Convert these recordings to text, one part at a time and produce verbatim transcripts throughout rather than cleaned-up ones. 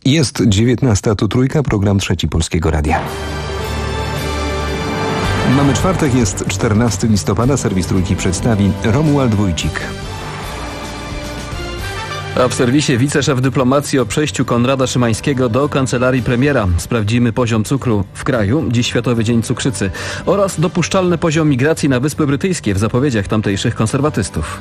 Jest dziewiętnasta, tu Trójka, program Trzeci Polskiego Radia. Mamy czwartek, jest czternastego listopada, serwis Trójki przedstawi Romuald Wójcik. A w serwisie wiceszef dyplomacji o przejściu Konrada Szymańskiego do kancelarii premiera. Sprawdzimy poziom cukru w kraju, dziś Światowy Dzień Cukrzycy, oraz dopuszczalny poziom migracji na Wyspy Brytyjskie w zapowiedziach tamtejszych konserwatystów.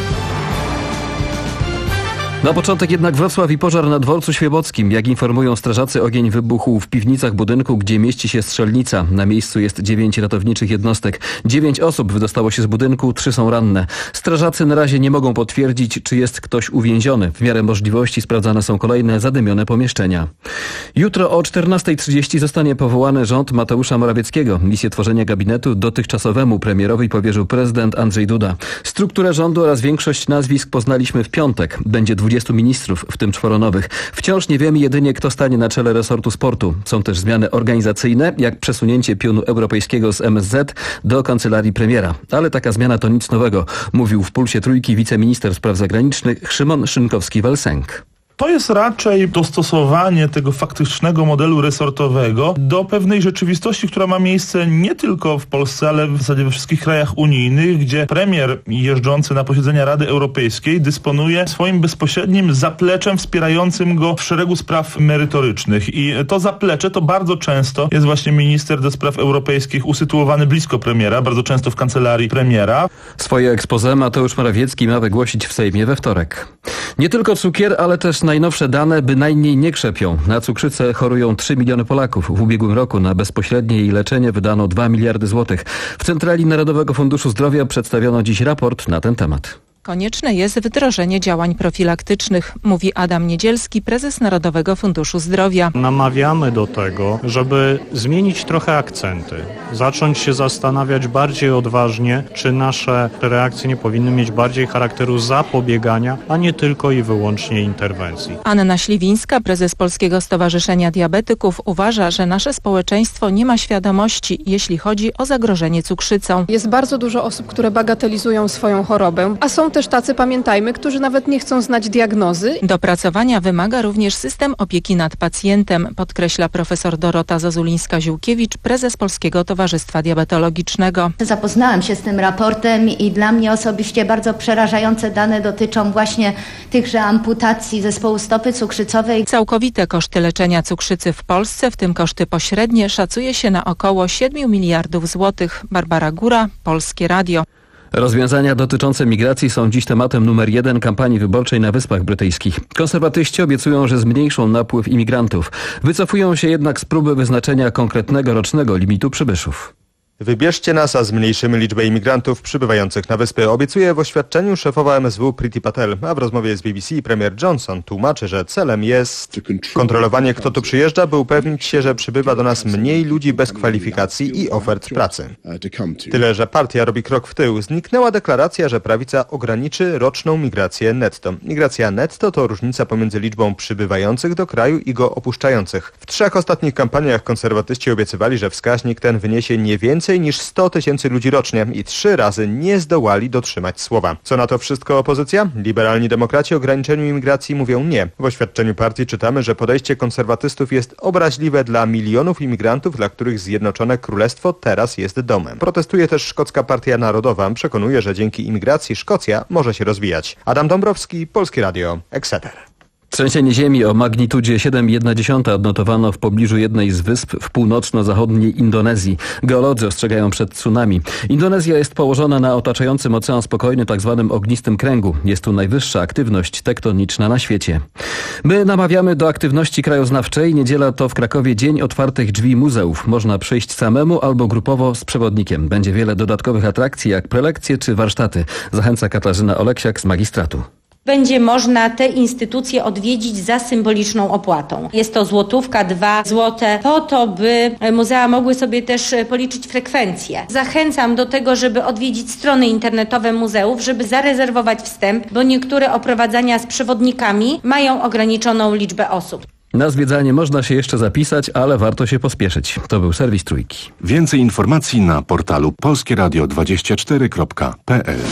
Na początek jednak Wrocław i pożar na dworcu świebockim. Jak informują strażacy, ogień wybuchł w piwnicach budynku, gdzie mieści się strzelnica. Na miejscu jest dziewięć ratowniczych jednostek. Dziewięć osób wydostało się z budynku, trzy są ranne. Strażacy na razie nie mogą potwierdzić, czy jest ktoś uwięziony. W miarę możliwości sprawdzane są kolejne zadymione pomieszczenia. Jutro o czternastej trzydzieści zostanie powołany rząd Mateusza Morawieckiego. Misję tworzenia gabinetu dotychczasowemu premierowi powierzył prezydent Andrzej Duda. Strukturę rządu oraz większość nazwisk poznaliśmy w piątek. Będzie dwudziestu ministrów, w tym czworo nowych. Wciąż nie wiemy jedynie, kto stanie na czele resortu sportu. Są też zmiany organizacyjne, jak przesunięcie pionu europejskiego z M S Z do kancelarii premiera. Ale taka zmiana to nic nowego, mówił w Pulsie Trójki wiceminister spraw zagranicznych Szymon Szynkowski-Welsenk. To jest raczej dostosowanie tego faktycznego modelu resortowego do pewnej rzeczywistości, która ma miejsce nie tylko w Polsce, ale w zasadzie we wszystkich krajach unijnych, gdzie premier jeżdżący na posiedzenia Rady Europejskiej dysponuje swoim bezpośrednim zapleczem wspierającym go w szeregu spraw merytorycznych. I to zaplecze to bardzo często jest właśnie minister do spraw europejskich usytuowany blisko premiera, bardzo często w kancelarii premiera. Swoje exposé Mateusz Morawiecki ma wygłosić w Sejmie we wtorek. Nie tylko cukier, ale też najnowsze dane bynajmniej nie krzepią. Na cukrzycę chorują trzy miliony Polaków. W ubiegłym roku na bezpośrednie jej leczenie wydano dwa miliardy złotych. W Centrali Narodowego Funduszu Zdrowia przedstawiono dziś raport na ten temat. Konieczne jest wdrożenie działań profilaktycznych, mówi Adam Niedzielski, prezes Narodowego Funduszu Zdrowia. Namawiamy do tego, żeby zmienić trochę akcenty, zacząć się zastanawiać bardziej odważnie, czy nasze reakcje nie powinny mieć bardziej charakteru zapobiegania, a nie tylko i wyłącznie interwencji. Anna Śliwińska, prezes Polskiego Stowarzyszenia Diabetyków, uważa, że nasze społeczeństwo nie ma świadomości, jeśli chodzi o zagrożenie cukrzycą. Jest bardzo dużo osób, które bagatelizują swoją chorobę, a są też tacy, pamiętajmy, którzy nawet nie chcą znać diagnozy. Dopracowania wymaga również system opieki nad pacjentem, podkreśla profesor Dorota Zazulińska-Ziłkiewicz, prezes Polskiego Towarzystwa Diabetologicznego. Zapoznałam się z tym raportem i dla mnie osobiście bardzo przerażające dane dotyczą właśnie tychże amputacji zespołu stopy cukrzycowej. Całkowite koszty leczenia cukrzycy w Polsce, w tym koszty pośrednie, szacuje się na około siedmiu miliardów złotych. Barbara Góra, Polskie Radio. Rozwiązania dotyczące migracji są dziś tematem numer jeden kampanii wyborczej na Wyspach Brytyjskich. Konserwatyści obiecują, że zmniejszą napływ imigrantów. Wycofują się jednak z próby wyznaczenia konkretnego rocznego limitu przybyszów. Wybierzcie nas, a zmniejszymy liczbę imigrantów przybywających na wyspy, obiecuje w oświadczeniu szefowa M S W Priti Patel, a w rozmowie z B B C premier Johnson tłumaczy, że celem jest kontrolowanie, kto tu przyjeżdża, by upewnić się, że przybywa do nas mniej ludzi bez kwalifikacji i ofert pracy. Tyle, że partia robi krok w tył. Zniknęła deklaracja, że prawica ograniczy roczną migrację netto. Migracja netto to różnica pomiędzy liczbą przybywających do kraju i go opuszczających. W trzech ostatnich kampaniach konserwatyści obiecywali, że wskaźnik ten wyniesie nie więcej niż sto tysięcy ludzi rocznie i trzy razy nie zdołali dotrzymać słowa. Co na to wszystko opozycja? Liberalni demokraci o ograniczeniu imigracji mówią nie. W oświadczeniu partii czytamy, że podejście konserwatystów jest obraźliwe dla milionów imigrantów, dla których Zjednoczone Królestwo teraz jest domem. Protestuje też Szkocka Partia Narodowa. Przekonuje, że dzięki imigracji Szkocja może się rozwijać. Adam Dąbrowski, Polskie Radio, Exeter. Trzęsienie ziemi o magnitudzie siedem przecinek jeden odnotowano w pobliżu jednej z wysp w północno-zachodniej Indonezji. Geolodzy ostrzegają przed tsunami. Indonezja jest położona na otaczającym Ocean Spokojny tzw. ognistym kręgu. Jest tu najwyższa aktywność tektoniczna na świecie. My namawiamy do aktywności krajoznawczej. Niedziela to w Krakowie Dzień Otwartych Drzwi Muzeów. Można przyjść samemu albo grupowo z przewodnikiem. Będzie wiele dodatkowych atrakcji jak prelekcje czy warsztaty. Zachęca Katarzyna Oleksiak z magistratu. Będzie można te instytucje odwiedzić za symboliczną opłatą. Jest to złotówka, dwa złote, po to, by muzea mogły sobie też policzyć frekwencję. Zachęcam do tego, żeby odwiedzić strony internetowe muzeów, żeby zarezerwować wstęp, bo niektóre oprowadzania z przewodnikami mają ograniczoną liczbę osób. Na zwiedzanie można się jeszcze zapisać, ale warto się pospieszyć. To był serwis Trójki. Więcej informacji na portalu polskie radio dwadzieścia cztery kropka p l.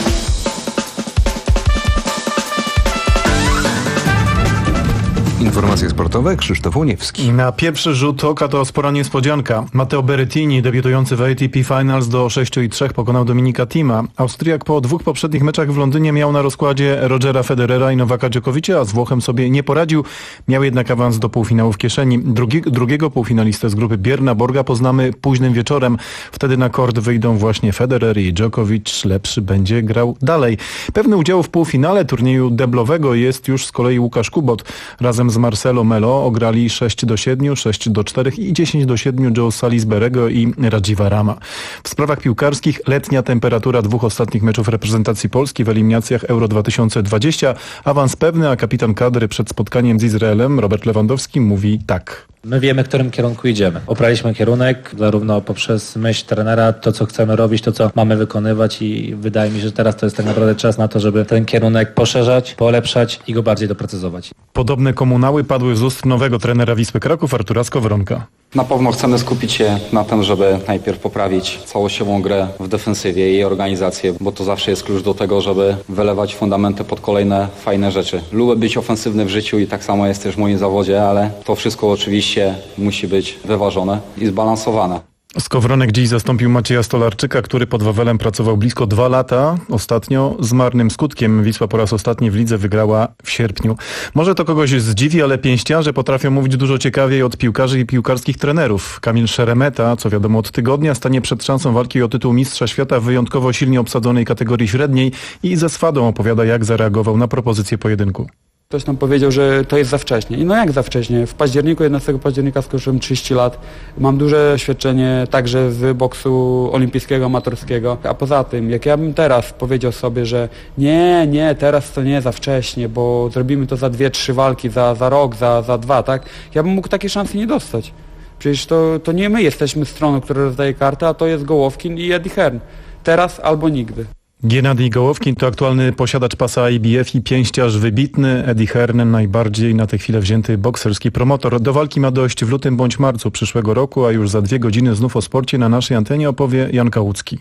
Informacje sportowe, Krzysztof Łoniewski. Na pierwszy rzut oka to spora niespodzianka. Matteo Berrettini, debiutujący w A T P Finals, do sześciu i trzech pokonał Dominika Thima. Austriak po dwóch poprzednich meczach w Londynie miał na rozkładzie Rogera Federera i Nowaka Djokovicia, a z Włochem sobie nie poradził. Miał jednak awans do półfinału w kieszeni. Drugi, drugiego półfinalistę z grupy Björna Borga poznamy późnym wieczorem. Wtedy na kort wyjdą właśnie Federer i Djokovic. Lepszy będzie grał dalej. Pewny udział w półfinale turnieju deblowego jest już z kolei Łukasz Kubot. Razem z Marcelo Melo ograli sześć do siedmiu, sześć do czterech i dziesięć do siedmiu Joe Salisbury'ego i Radziva Rama. W sprawach piłkarskich letnia temperatura dwóch ostatnich meczów reprezentacji Polski w eliminacjach Euro dwa tysiące dwadzieścia. Awans pewny, a kapitan kadry przed spotkaniem z Izraelem, Robert Lewandowski, mówi tak. My wiemy, w którym kierunku idziemy. Opraliśmy kierunek, zarówno poprzez myśl trenera, to co chcemy robić, to co mamy wykonywać i wydaje mi się, że teraz to jest tak naprawdę czas na to, żeby ten kierunek poszerzać, polepszać i go bardziej doprecyzować. Podobne komunały padły z ust nowego trenera Wisły Kraków, Artura Skowronka. Na pewno chcemy skupić się na tym, żeby najpierw poprawić całościową grę w defensywie i organizację, bo to zawsze jest klucz do tego, żeby wylewać fundamenty pod kolejne fajne rzeczy. Lubię być ofensywny w życiu i tak samo jest też w moim zawodzie, ale to wszystko oczywiście musi być wyważone i zbalansowane. Skowronek dziś zastąpił Macieja Stolarczyka, który pod Wawelem pracował blisko dwa lata. Ostatnio z marnym skutkiem. Wisła po raz ostatni w lidze wygrała w sierpniu. Może to kogoś zdziwi, ale pięściarze potrafią mówić dużo ciekawiej od piłkarzy i piłkarskich trenerów. Kamil Szeremeta, co wiadomo od tygodnia, stanie przed szansą walki o tytuł mistrza świata w wyjątkowo silnie obsadzonej kategorii średniej i ze swadą opowiada, jak zareagował na propozycję pojedynku. Ktoś nam powiedział, że to jest za wcześnie. I no jak za wcześnie? W październiku, jedenastego października skończyłem trzydzieści lat. Mam duże doświadczenie także z boksu olimpijskiego, amatorskiego. A poza tym, jak ja bym teraz powiedział sobie, że nie, nie, teraz to nie za wcześnie, bo zrobimy to za dwie, trzy walki, za, za rok, za, za dwa, tak? Ja bym mógł takiej szansy nie dostać. Przecież to, to nie my jesteśmy stroną, która rozdaje kartę, a to jest Gołowkin i Eddie Hearn. Teraz albo nigdy. Gennadij Gołowkin to aktualny posiadacz pasa I B F i pięściarz wybitny. Eddie Hearn najbardziej na tę chwilę wzięty bokserski promotor. Do walki ma dojść w lutym bądź marcu przyszłego roku, a już za dwie godziny znów o sporcie na naszej antenie opowie Jan Kałucki.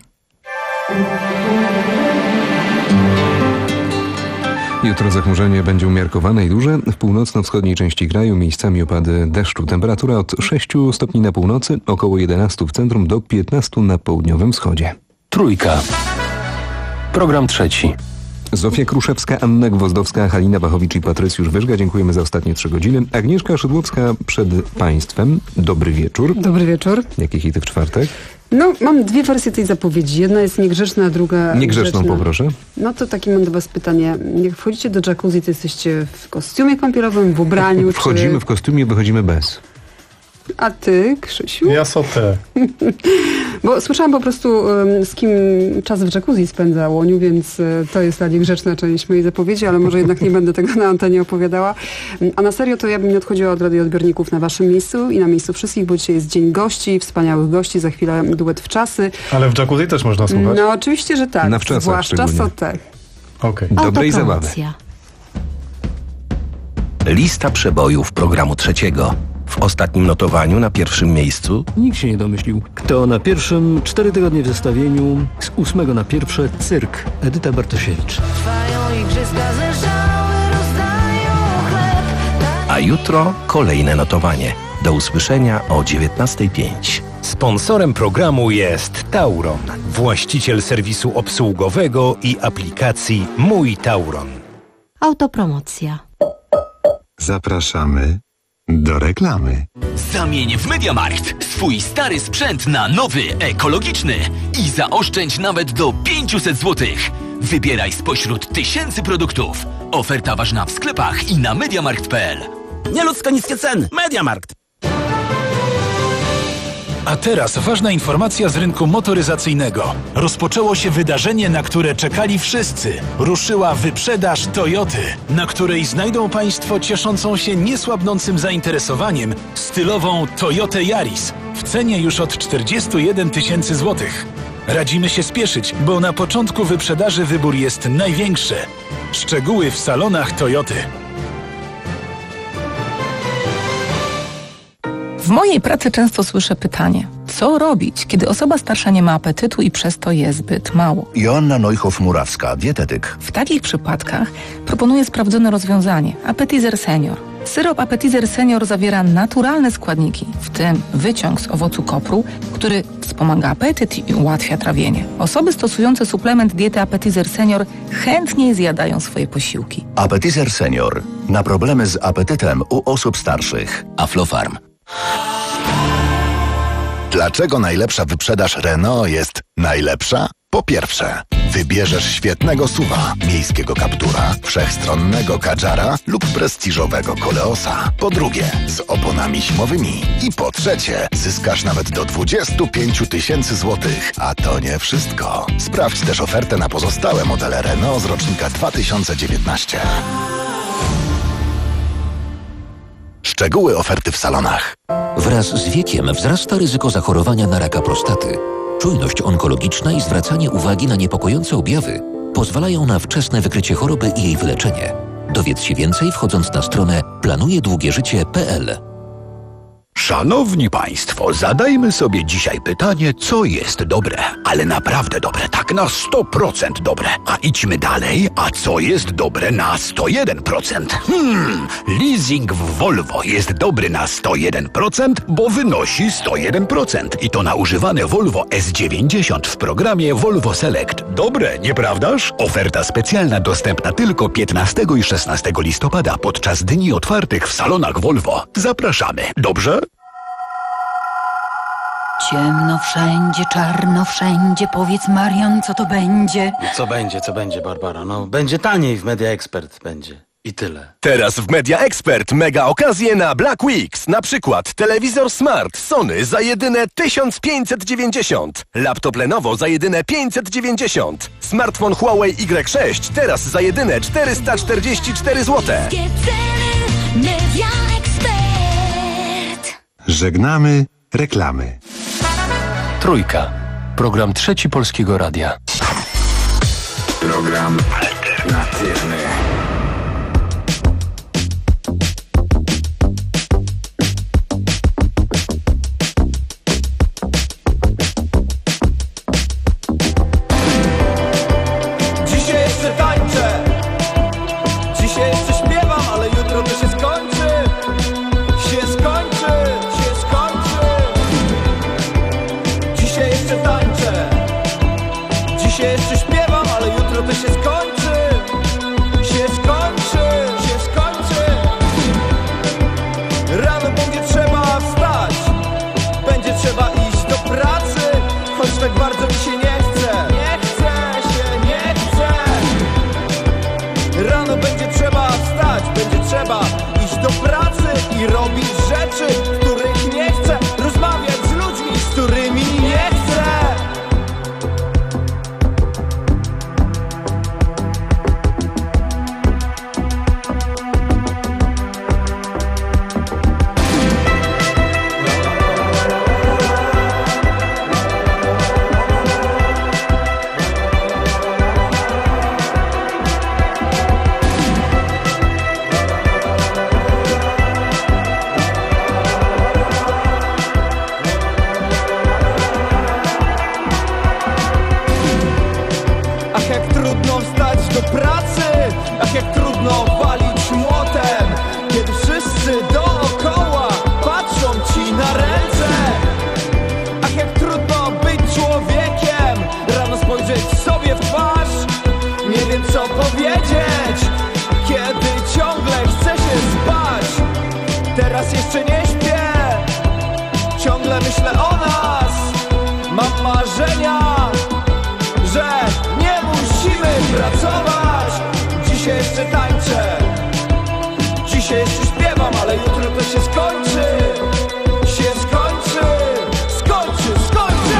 Jutro zachmurzenie będzie umiarkowane i duże. W północno-wschodniej części kraju miejscami opady deszczu. Temperatura od sześciu stopni na północy, około jedenastu w centrum do piętnastu na południowym wschodzie. Trójka. Program trzeci. Zofia Kruszewska, Anna Gwozdowska, Halina Bachowicz i Patrycjusz Wyżga. Dziękujemy za ostatnie trzy godziny. Agnieszka Szydłowska przed Państwem. Dobry wieczór. Dobry wieczór. Jakie hity w czwartek? No, mam dwie wersje tej zapowiedzi. Jedna jest niegrzeczna, a druga Niegrzeczną grzeczna. Poproszę. No to takie mam do was pytanie. Jak wchodzicie do jacuzzi, to jesteście w kostiumie kąpielowym, w ubraniu? Wchodzimy czy... w kostiumie, wychodzimy bez. A ty, Krzysiu? Ja sotę. Bo słyszałam po prostu, z kim czas w jacuzzi spędza Łoniu, więc to jest ta niegrzeczna część mojej zapowiedzi, ale może jednak nie będę tego na antenie opowiadała. A na serio to ja bym nie odchodziła od radioodbiorników na waszym miejscu i na miejscu wszystkich, bo dzisiaj jest dzień gości, wspaniałych gości, za chwilę duet w czasy. Ale w jacuzzi też można słuchać? No oczywiście, że tak. Na wczasach zwłaszcza sotę. Okej. Okay. Dobrej zabawy. Lista przebojów programu trzeciego. W ostatnim notowaniu na pierwszym miejscu Nikt się nie domyślił. Kto na pierwszym, cztery tygodnie w zestawieniu, z ósmego na pierwsze, Cyrk, Edyta Bartosiewicz. A jutro kolejne notowanie. Do usłyszenia o dziewiętnasta pięć. Sponsorem programu jest Tauron, właściciel serwisu obsługowego i aplikacji Mój Tauron. Autopromocja. Zapraszamy do reklamy. Zamień w MediaMarkt swój stary sprzęt na nowy, ekologiczny i zaoszczędź nawet do pięćset złotych. Wybieraj spośród tysięcy produktów. Oferta ważna w sklepach i na mediamarkt kropka p l. Nieludzko niskie ceny. MediaMarkt. A teraz ważna informacja z rynku motoryzacyjnego. Rozpoczęło się wydarzenie, na które czekali wszyscy. Ruszyła wyprzedaż Toyoty, na której znajdą Państwo cieszącą się niesłabnącym zainteresowaniem stylową Toyotę Yaris w cenie już od czterdziestu jeden tysięcy złotych. Radzimy się spieszyć, bo na początku wyprzedaży wybór jest największy. Szczegóły w salonach Toyoty. W mojej pracy często słyszę pytanie, co robić, kiedy osoba starsza nie ma apetytu i przez to je zbyt mało? Joanna Neuchow-Murawska, dietetyk. W takich przypadkach proponuję sprawdzone rozwiązanie, Appetizer Senior. Syrop Appetizer Senior zawiera naturalne składniki, w tym wyciąg z owocu kopru, który wspomaga apetyt i ułatwia trawienie. Osoby stosujące suplement diety Appetizer Senior chętniej zjadają swoje posiłki. Appetizer Senior. Na problemy z apetytem u osób starszych. Aflofarm. Dlaczego najlepsza wyprzedaż Renault jest najlepsza? Po pierwsze, wybierzesz świetnego suwa, miejskiego Captura, wszechstronnego Kadżara lub prestiżowego Koleosa. Po drugie, z oponami zimowymi. I po trzecie, zyskasz nawet do dwadzieścia pięć tysięcy złotych. A to nie wszystko. Sprawdź też ofertę na pozostałe modele Renault z rocznika dwa tysiące dziewiętnastego. Szczegóły oferty w salonach. Wraz z wiekiem wzrasta ryzyko zachorowania na raka prostaty. Czujność onkologiczna i zwracanie uwagi na niepokojące objawy pozwalają na wczesne wykrycie choroby i jej wyleczenie. Dowiedz się więcej wchodząc na stronę planujedługieżycie kropka p l. Szanowni Państwo, zadajmy sobie dzisiaj pytanie, co jest dobre, ale naprawdę dobre, tak na sto procent dobre. A idźmy dalej, a co jest dobre na sto jeden procent? Hmm, leasing w Volvo jest dobry na sto jeden procent, bo wynosi sto jeden procent. I to na używane Volvo S dziewięćdziesiąt w programie Volvo Select. Dobre, nieprawdaż? Oferta specjalna dostępna tylko piętnastego i szesnastego listopada podczas dni otwartych w salonach Volvo. Zapraszamy, dobrze? Ciemno wszędzie, czarno wszędzie. Powiedz, Marian, co to będzie? Co będzie, co będzie, Barbara? No, będzie taniej w Media Expert, będzie. I tyle. Teraz w Media Expert mega okazje na Black Weeks. Na przykład telewizor Smart Sony za jedyne tysiąc pięćset dziewięćdziesiąt. Laptop Lenovo za jedyne pięćset dziewięćdziesiąt. Smartfon Huawei Y sześć teraz za jedyne czterysta czterdzieści cztery złote. Media Expert. Żegnamy reklamy. Trójka. Program Trzeci Polskiego Radia. Program alternatywny. Dzisiaj jeszcze tańczę. Dzisiaj jeszcze śpiewam, ale jutro to się skończy. Się skończy, się skończy. Dzisiaj jeszcze tańczę. Dzisiaj jeszcze śpiewam, ale jutro to się skończy. Się skończy, się skończy. Rano będzie trzeba wstać. Będzie trzeba iść do pracy. Choć tak bardzo mi się nie chce. Nie chce się, nie chce. Rano będzie trzeba wstać. Będzie trzeba iść do pracy i robić rzeczy, których nie chcę. Rozmawiać z ludźmi, z którymi nie chcę. Ach, jak trudno wstać do pracy. Ach, jak trudno walić młotem, kiedy wszyscy dookoła patrzą ci na ręce. Ach, jak trudno być człowiekiem. Rano spojrzeć sobie w twarz. Nie wiem co powiedzieć, kiedy ciągle chce się spać. Teraz jeszcze nie śpię. Ciągle myślę o nas. Mam marzenia, że nie musimy pracować. Dzisiaj jeszcze tańczę. Dzisiaj jeszcze śpiewam, ale jutro to się skończy. Się skończy, skończy, skończy.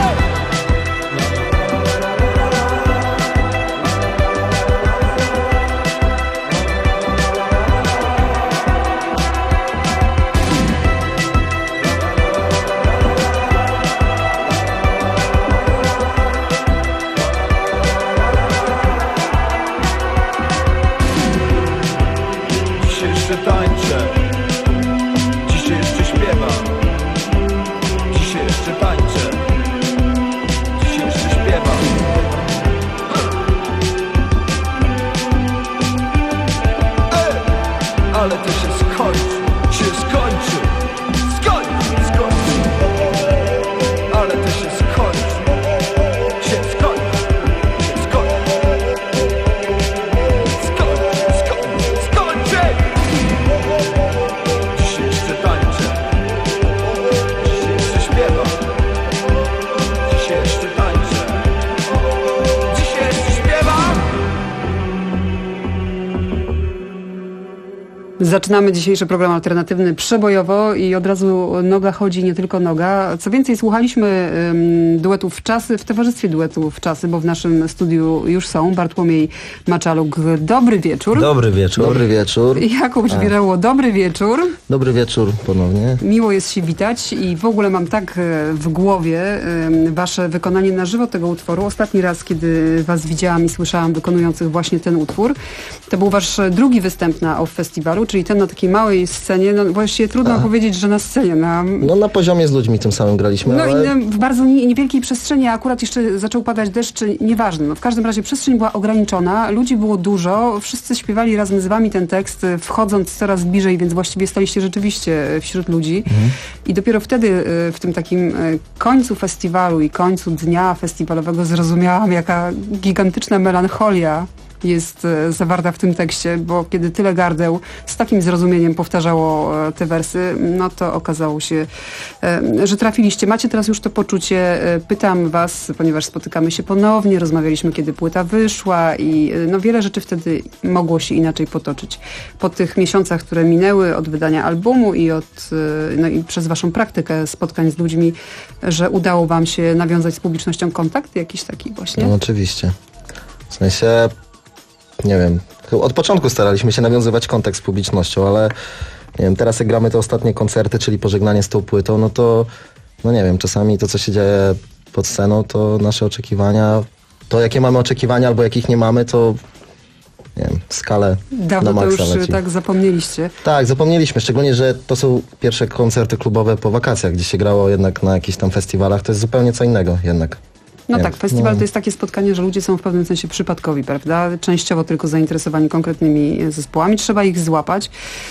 Zaczynamy dzisiejszy program alternatywny przebojowo i od razu noga chodzi, nie tylko noga. Co więcej, słuchaliśmy um, duetów Czasy w towarzystwie duetów Czasy, bo w naszym studiu już są. Bartłomiej Maczaluk, dobry wieczór. Dobry wieczór. Dobry wieczór. Jakub Żwirało, dobry wieczór. Dobry wieczór ponownie. Miło jest się witać i w ogóle mam tak w głowie um, wasze wykonanie na żywo tego utworu. Ostatni raz, kiedy was widziałam i słyszałam wykonujących właśnie ten utwór, to był wasz drugi występ na Off Festiwalu, czyli ten na takiej małej scenie, no właściwie trudno A. powiedzieć, że na scenie. Na... No na poziomie z ludźmi tym samym graliśmy, No ale... i w bardzo niewielkiej przestrzeni, a akurat jeszcze zaczął padać deszcz, nieważne. No w każdym razie przestrzeń była ograniczona, ludzi było dużo, wszyscy śpiewali razem z wami ten tekst, wchodząc coraz bliżej, więc właściwie staliście rzeczywiście wśród ludzi. Mhm. I dopiero wtedy w tym takim końcu festiwalu i końcu dnia festiwalowego zrozumiałam, jaka gigantyczna melancholia jest zawarta w tym tekście, bo kiedy tyle gardeł z takim zrozumieniem powtarzało te wersy, no to okazało się, że trafiliście. Macie teraz już to poczucie. Pytam was, ponieważ spotykamy się ponownie, rozmawialiśmy, kiedy płyta wyszła i no wiele rzeczy wtedy mogło się inaczej potoczyć. Po tych miesiącach, które minęły od wydania albumu i, od, no i przez waszą praktykę spotkań z ludźmi, że udało wam się nawiązać z publicznością kontakt jakiś taki właśnie? No oczywiście. W sensie nie wiem, od początku staraliśmy się nawiązywać kontakt z publicznością, ale nie wiem, teraz jak gramy te ostatnie koncerty, czyli pożegnanie z tą płytą, no to, no nie wiem, czasami to, co się dzieje pod sceną, to nasze oczekiwania, to jakie mamy oczekiwania albo jakich nie mamy, to nie wiem, skalę Dawno na maksa to już leci. tak zapomnieliście. Tak, zapomnieliśmy, szczególnie, że to są pierwsze koncerty klubowe po wakacjach, gdzie się grało jednak na jakichś tam festiwalach, to jest zupełnie co innego jednak. No Nie, tak, festiwal no. to jest takie spotkanie, że ludzie są w pewnym sensie przypadkowi, prawda? Częściowo tylko zainteresowani konkretnymi zespołami. Trzeba ich złapać.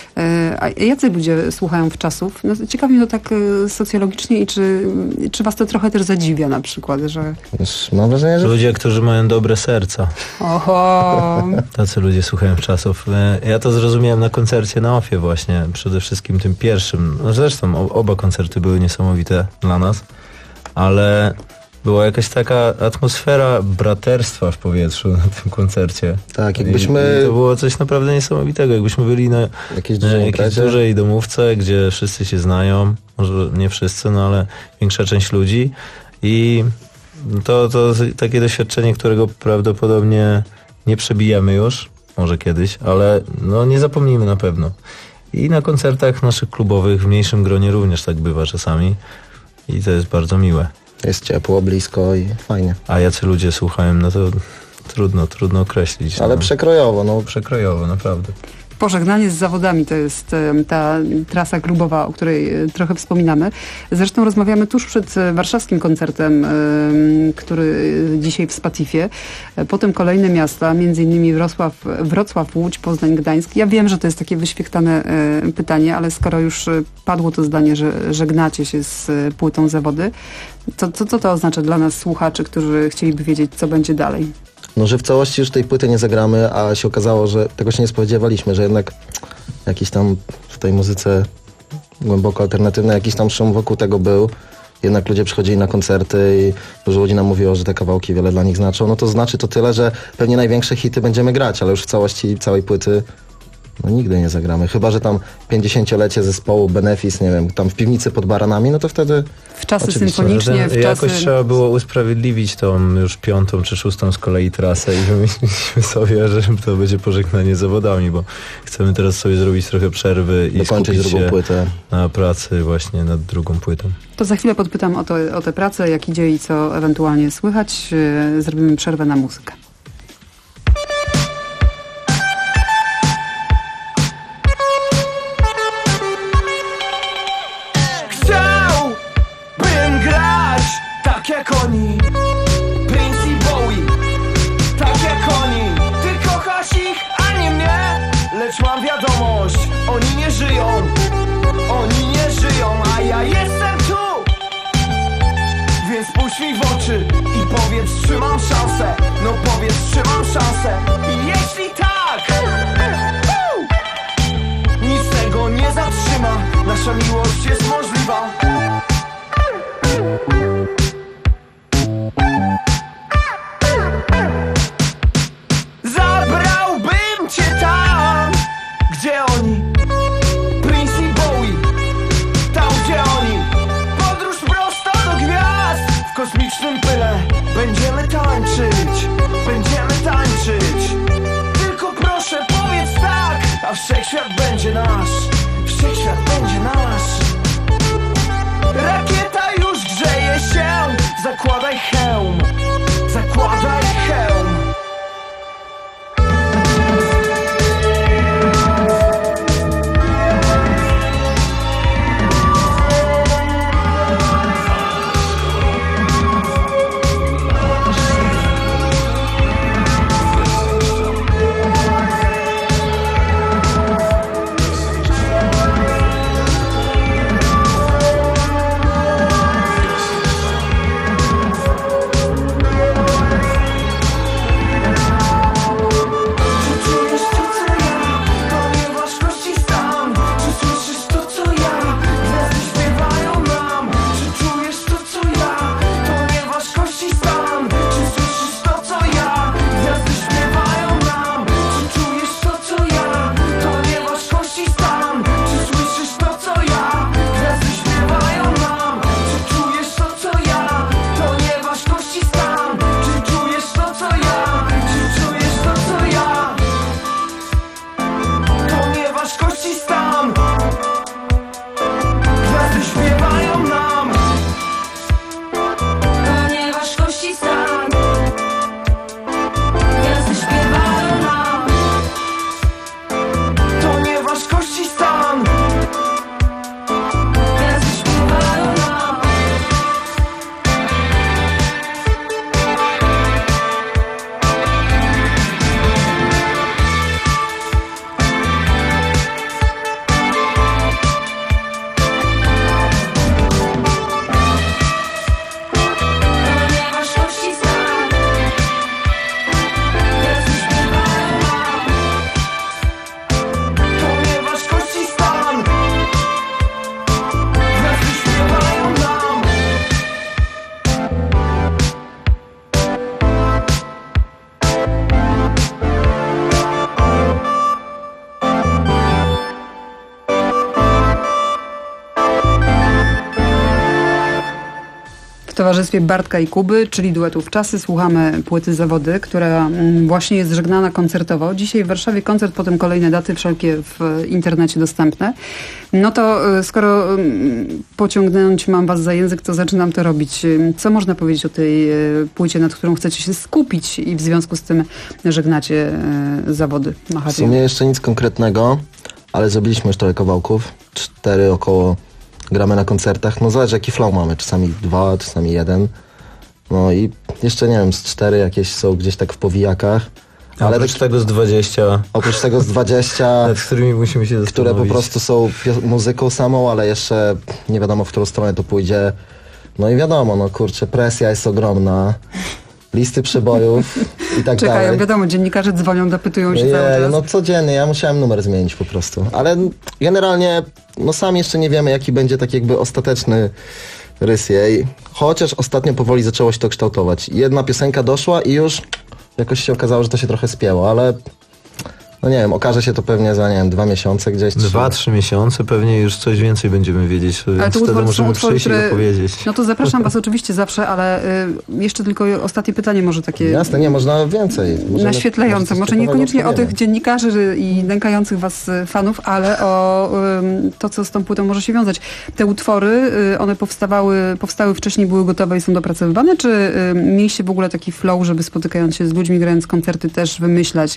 A jacy ludzie słuchają w Czasów? No, ciekawi mnie to tak socjologicznie i czy, czy was to trochę też zadziwia na przykład, że... Mam wrażenie, że... Ludzie, którzy mają dobre serca. Oho! Tacy ludzie słuchają w Czasów. Ja to zrozumiałem na koncercie na Offie właśnie. Przede wszystkim tym pierwszym. No zresztą oba koncerty były niesamowite dla nas, ale... Była jakaś taka atmosfera braterstwa w powietrzu na tym koncercie. Tak, jakbyśmy... I to było coś naprawdę niesamowitego. Jakbyśmy byli na jakiejś dużej, jakiejś dużej domówce, gdzie wszyscy się znają. Może nie wszyscy, no ale większa część ludzi. I to, to takie doświadczenie, którego prawdopodobnie nie przebijemy już. Może kiedyś, ale no nie zapomnijmy na pewno. I na koncertach naszych klubowych w mniejszym gronie również tak bywa czasami. I to jest bardzo miłe. Jest ciepło, blisko i fajnie. A jacy ludzie słuchają, no to trudno, trudno określić. Ale no. przekrojowo, no. Przekrojowo, naprawdę. Pożegnanie z zawodami to jest ta trasa klubowa, o której trochę wspominamy. Zresztą rozmawiamy tuż przed warszawskim koncertem, który dzisiaj w Spatifie. Potem kolejne miasta, między innymi Wrocław, Wrocław, Łódź, Poznań, Gdańsk. Ja wiem, że to jest takie wyświechtane pytanie, ale skoro już padło to zdanie, że żegnacie się z płytą Zawody, to co to, to, to oznacza dla nas słuchaczy, którzy chcieliby wiedzieć, co będzie dalej? No, że w całości już tej płyty nie zagramy, a się okazało, że tego się nie spodziewaliśmy, że jednak jakiś tam w tej muzyce głęboko alternatywnej, jakiś tam szum wokół tego był. Jednak ludzie przychodzili na koncerty i dużo ludzi nam mówiło, że te kawałki wiele dla nich znaczą. No to znaczy to tyle, że pewnie największe hity będziemy grać, ale już w całości całej płyty no nigdy nie zagramy. Chyba że tam pięćdziesięciolecie zespołu Benefis, nie wiem, tam w piwnicy pod Baranami, no to wtedy w czasy oczywiście. symfonicznie, w Jakoś czasy... trzeba było usprawiedliwić tą już piątą czy szóstą z kolei trasę i wymyśliliśmy sobie, że to będzie pożegnanie zawodami, bo chcemy teraz sobie zrobić trochę przerwy i dokończyć skupić drugą się płytę. na pracy właśnie nad drugą płytą. To za chwilę podpytam o, to, o tę pracę, jak idzie i co ewentualnie słychać. Zrobimy przerwę na muzykę. Tak jak oni, Prince i Bowie, tak jak oni. Ty kochasz ich, a nie mnie. Lecz mam wiadomość, oni nie żyją. Oni nie żyją, a ja jestem tu. Więc spójrz mi w oczy i powiedz, czy mam szansę. No powiedz, czy mam szansę. I jeśli tak, nic tego nie zatrzyma. Nasza miłość jest możliwa. Zabrałbym cię tam, gdzie oni kosmicznym pyle będziemy tańczyć, będziemy tańczyć. Tylko proszę powiedz tak, a wszechświat będzie nasz, wszechświat będzie nasz. Rakieta już grzeje się, zakładaj hełm, zakładaj hełm. W towarzystwie Bartka i Kuby, czyli duetów Czasy, słuchamy płyty Zawody, która właśnie jest żegnana koncertowo. Dzisiaj w Warszawie koncert, potem kolejne daty, wszelkie w internecie dostępne. No to skoro pociągnąć mam was za język, to zaczynam to robić. Co można powiedzieć o tej płycie, nad którą chcecie się skupić i w związku z tym żegnacie Zawody? W sumie jeszcze nic konkretnego, ale zrobiliśmy już trochę kawałków. Cztery około gramy na koncertach. No zależy jaki flow mamy. Czasami dwa, czasami jeden. No i jeszcze nie wiem, z cztery jakieś są gdzieś tak w powijakach. Ale oprócz tak, tego z dwadzieścia. Oprócz tego z dwadzieścia. Nad którymi musimy się które po prostu są muzyką samą, ale jeszcze nie wiadomo, w którą stronę to pójdzie. No i wiadomo, no kurczę, presja jest ogromna. Listy przebojów i tak Czekaj, dalej. wiadomo, dziennikarze dzwonią, dopytują się Nie, cały czas. No codziennie, ja musiałem numer zmienić po prostu. Ale generalnie, no sami jeszcze nie wiemy, jaki będzie tak jakby ostateczny rys jej. Chociaż ostatnio powoli zaczęło się to kształtować. Jedna piosenka doszła i już jakoś się okazało, że to się trochę spięło, ale no nie wiem, okaże się to pewnie za, nie wiem, dwa miesiące gdzieś. Dwa, trzy miesiące, pewnie już coś więcej będziemy wiedzieć, ale więc wtedy możemy przyjść które... i opowiedzieć. No to zapraszam was oczywiście zawsze, ale y, jeszcze tylko ostatnie pytanie może takie... Jasne, nie, można więcej. Możemy, naświetlające, może niekoniecznie o tych dziennikarzy i nękających was fanów, ale o y, to, co z tą płytą może się wiązać. Te utwory, y, one powstawały, powstały wcześniej, były gotowe i są dopracowywane, czy y, mieliście w ogóle taki flow, żeby spotykając się z ludźmi, grając koncerty, też wymyślać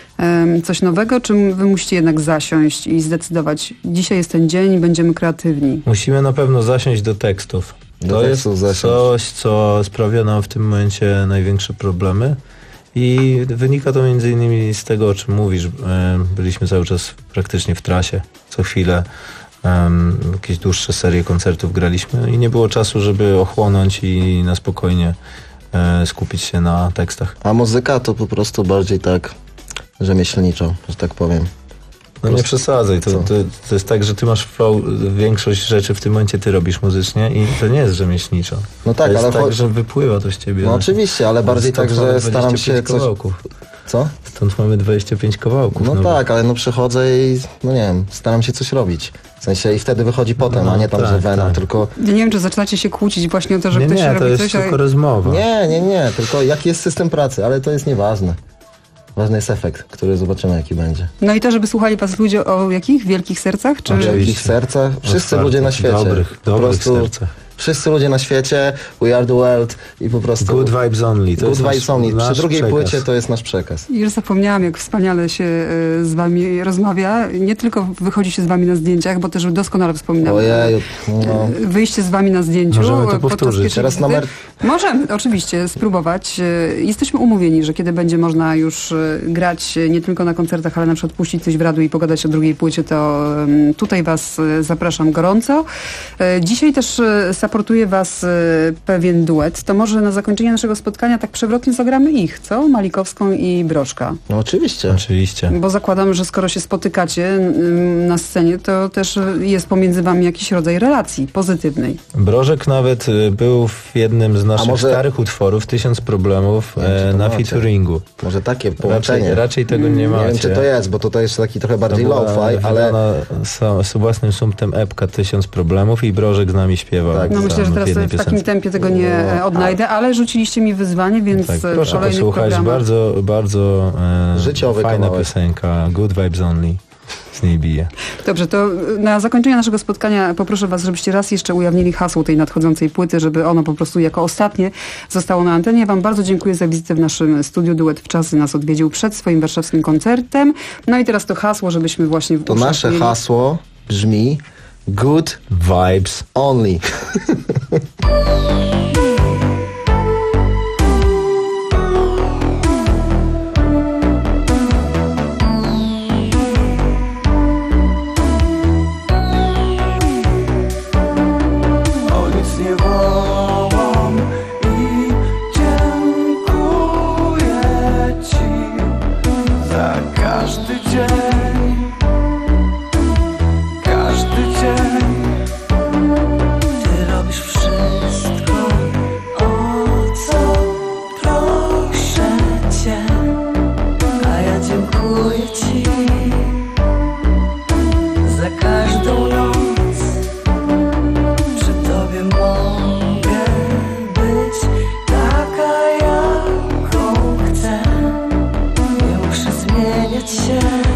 coś nowego, czy wy musicie jednak zasiąść i zdecydować, dzisiaj jest ten dzień, będziemy kreatywni? Musimy na pewno zasiąść do tekstów. Do to tekstów jest zasiąść. coś, co sprawia nam w tym momencie największe problemy i wynika to między innymi z tego, o czym mówisz. Byliśmy cały czas praktycznie w trasie. Co chwilę um, jakieś dłuższe serie koncertów graliśmy i nie było czasu, żeby ochłonąć i na spokojnie e, skupić się na tekstach. A muzyka to po prostu bardziej tak rzemieślniczo, że tak powiem. No nie przesadzaj, to, to, to jest tak, że ty masz flow, większość rzeczy w tym momencie ty robisz muzycznie i to nie jest rzemieślniczo. No tak, to jest ale tak, cho- że wypływa to z ciebie. No oczywiście, ale bardziej tak, że staram się coś... kawałków. Co? Stąd mamy dwadzieścia pięć kawałków. No nowych. tak, ale no przychodzę i no nie wiem, staram się coś robić. W sensie i wtedy wychodzi potem, No, a nie tam, tak, że Venom, tak. tylko... Ja nie wiem, czy zaczynacie się kłócić właśnie o to, że Nie, ktoś nie, to robi jest coś, tylko a... rozmowa. Nie, nie, nie, tylko jaki jest system pracy, ale to jest nieważne. Ważny jest efekt, który zobaczymy, jaki będzie. No i to, żeby słuchali was ludzie o jakich? Wielkich sercach? Czy... O wielkich sercach? Wszyscy Otwartych, ludzie na świecie. dobrych, po dobrych prostu sercach. Wszyscy ludzie na świecie, we are the world i po prostu... Good vibes only. To Good jest vibes nasz, only. Przy nasz drugiej przekaz. płycie to jest nasz przekaz. Już zapomniałam, jak wspaniale się e, z wami rozmawia. Nie tylko wychodzi się z wami na zdjęciach, bo też doskonale wspominam. Ojeju, no. E, Wyjście z wami na zdjęciu. Możemy to podczas powtórzyć. pierwszej Teraz wizyty. numer- Możemy, oczywiście, spróbować. E, Jesteśmy umówieni, że kiedy będzie można już e, grać e, nie tylko na koncertach, ale na przykład puścić coś w radiu i pogadać o drugiej płycie, to e, tutaj was e, zapraszam gorąco. E, Dzisiaj też e, supportuje was e, pewien duet. To może na zakończenie naszego spotkania tak przewrotnie zagramy ich, co? Malikowską i Brożka. No oczywiście. Oczywiście. Bo zakładam, że skoro się spotykacie ym, na scenie, to też jest pomiędzy wami jakiś rodzaj relacji pozytywnej. Brożek nawet y, był w jednym z naszych może- starych utworów, Tysiąc Problemów, Nie wiem, czy e, to na macie. featuringu. Może takie połączenie. Raczej, raczej tego nie macie. Nie wiem, czy to jest, bo tutaj jest taki trochę bardziej To była low-fi, ale... wydana z, z własnym sumptem epka Tysiąc Problemów i Brożek z nami śpiewał. Tak. No tam myślę, że w teraz jednej w takim piosence. tempie tego nie e, odnajdę, ale rzuciliście mi wyzwanie, więc Tak, w proszę kolejnych posłuchać, programach... bardzo, bardzo e, Życiowy fajna kawałek. piosenka, Good Vibes Only, z niej bije. Dobrze, to na zakończenie naszego spotkania poproszę was, żebyście raz jeszcze ujawnili hasło tej nadchodzącej płyty, żeby ono po prostu jako ostatnie zostało na antenie. Wam bardzo dziękuję za wizytę w naszym studiu. Duet Wczasy nas odwiedził przed swoim warszawskim koncertem. No i teraz to hasło, żebyśmy właśnie... w To uszach nasze mieli- hasło brzmi Good Vibes Only. O nic nie wołam i dziękuję ci za każdy dzień, każdy dzień. Ty robisz wszystko, o co proszę cię, a ja dziękuję ci za każdą noc. Przy tobie mogę być taka, jaką chcę. Nie muszę zmieniać się,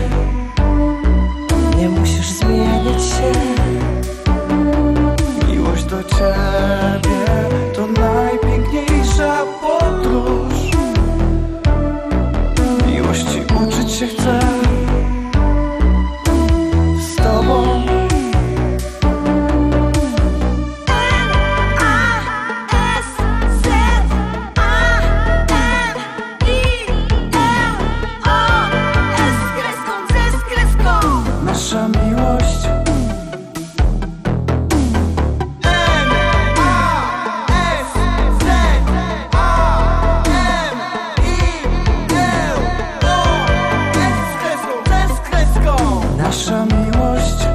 nie musisz zmieniać się. Miłość do ciebie to najpiękniejsza podróż. Miłości uczyć się chcę z tobą. Nasza miłość Nasza miłość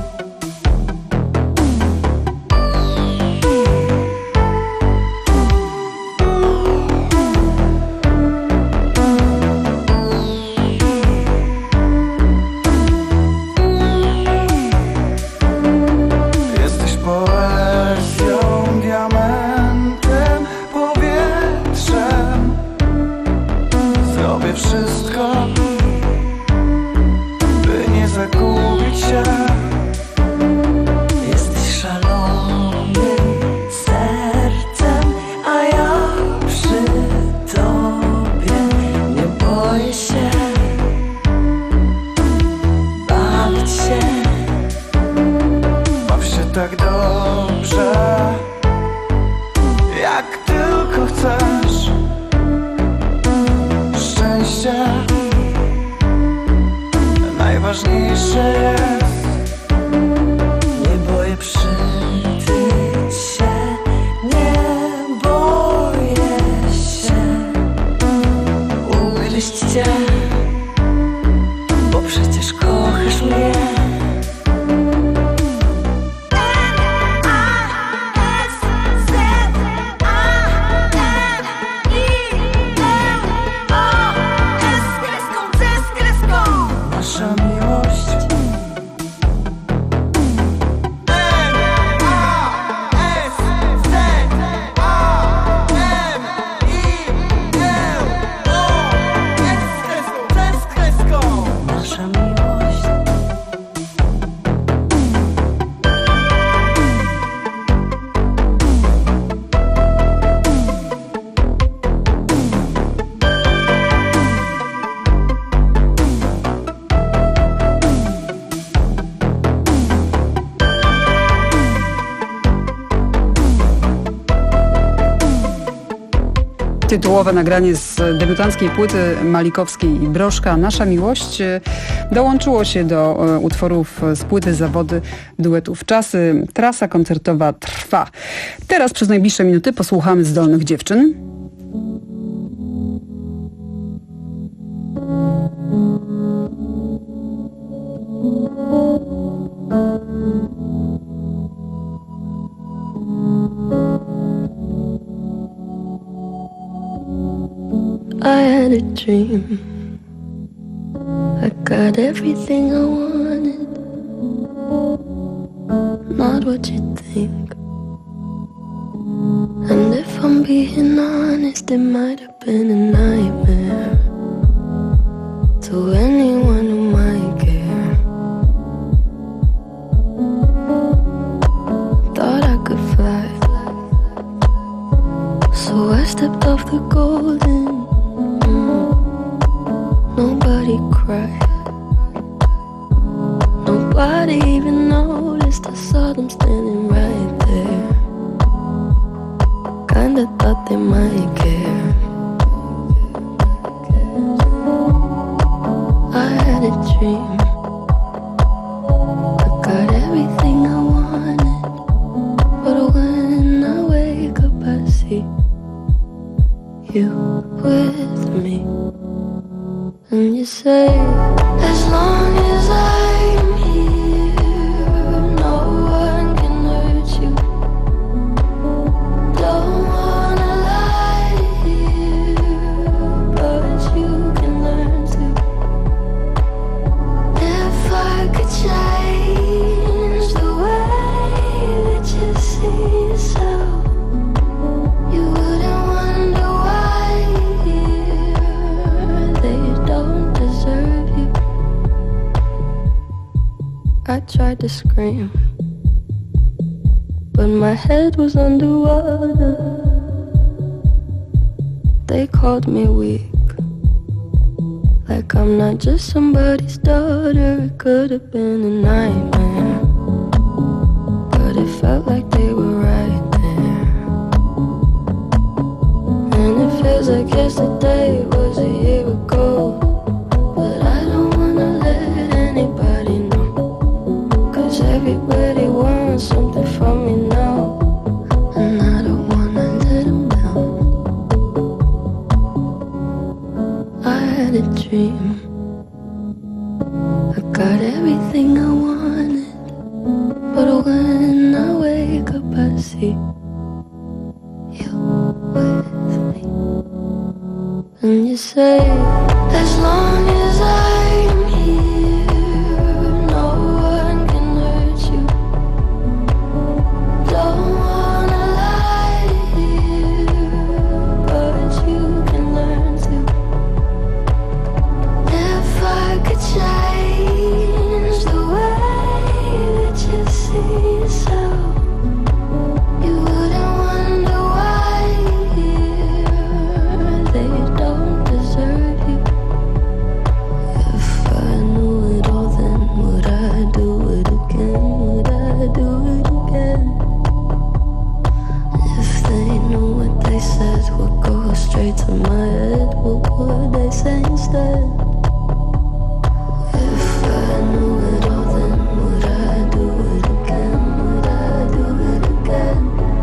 Jesteś poezją, diamentem, powietrzem. Zrobię wszystko, by nie zagubić się. Jesteś szalonym sercem, a ja przy tobie nie boję się bawić się. Baw się tak dobrze, jak tylko chcesz. Szczęście najważniejsze jest. Nie boję przytyć się, nie boję się ugryźć cię, bo przecież kochasz mnie. Nasza miłość Tytułowe nagranie z debiutanckiej płyty Malikowskiej i Broszka Nasza Miłość dołączyło się do utworów z płyty Zawody duetów Czasy. Trasa koncertowa trwa. Teraz przez najbliższe minuty posłuchamy Zdolnych Dziewczyn. I had a dream. I got everything I wanted. Not what you think. And if I'm being honest, it might have been a nightmare to anyone who might care. Thought I could fly, so I stepped off the golden. Nobody cried. Nobody even noticed. I saw them standing right there. Kinda thought they might care. I had a dream. I got everything I wanted. But when I wake up I see you with me. And you say, as long as I'm here, no one can hurt you. Don't wanna lie here, but you can learn to. If I could change the way that you see yourself, you wouldn't wonder why they don't deserve you. I tried to scream, but my head was underwater. They called me weak, like I'm not just somebody's daughter. It could have been a nightmare, but it felt like they were right there. And it feels like yesterday was a year ago. But I don't wanna let anybody know, 'cause everybody wants something from me now, and I don't wanna let them down. I had a dream. I got everything I wanted. But when I wake up I see you with me. And you say, as long as I'm here, no one can hurt you. Don't wanna lie here, but you can learn to. If I could change the way that you see yourself, you wouldn't wonder why they don't deserve you. If I knew it all, then would I do it again? Would I do it again? If they knew what they said would go straight to my head, what would they say instead? If I knew it all, then would I do it again? Would I do it again?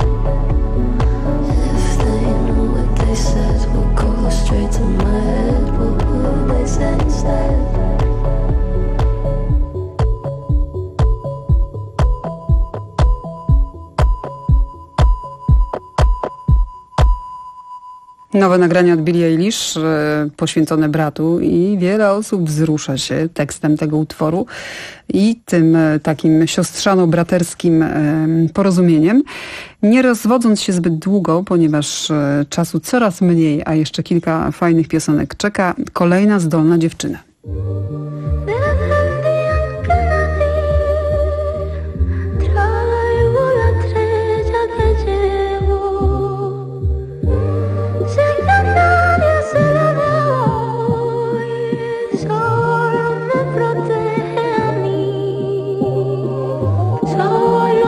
If they knew what they said would go straight to my head, what would they say instead? Nowe nagranie od Billie Eilish, e, poświęcone bratu, i wiele osób wzrusza się tekstem tego utworu i tym e, takim siostrzano-braterskim e, porozumieniem. Nie rozwodząc się zbyt długo, ponieważ e, czasu coraz mniej, a jeszcze kilka fajnych piosenek czeka, kolejna zdolna dziewczyna.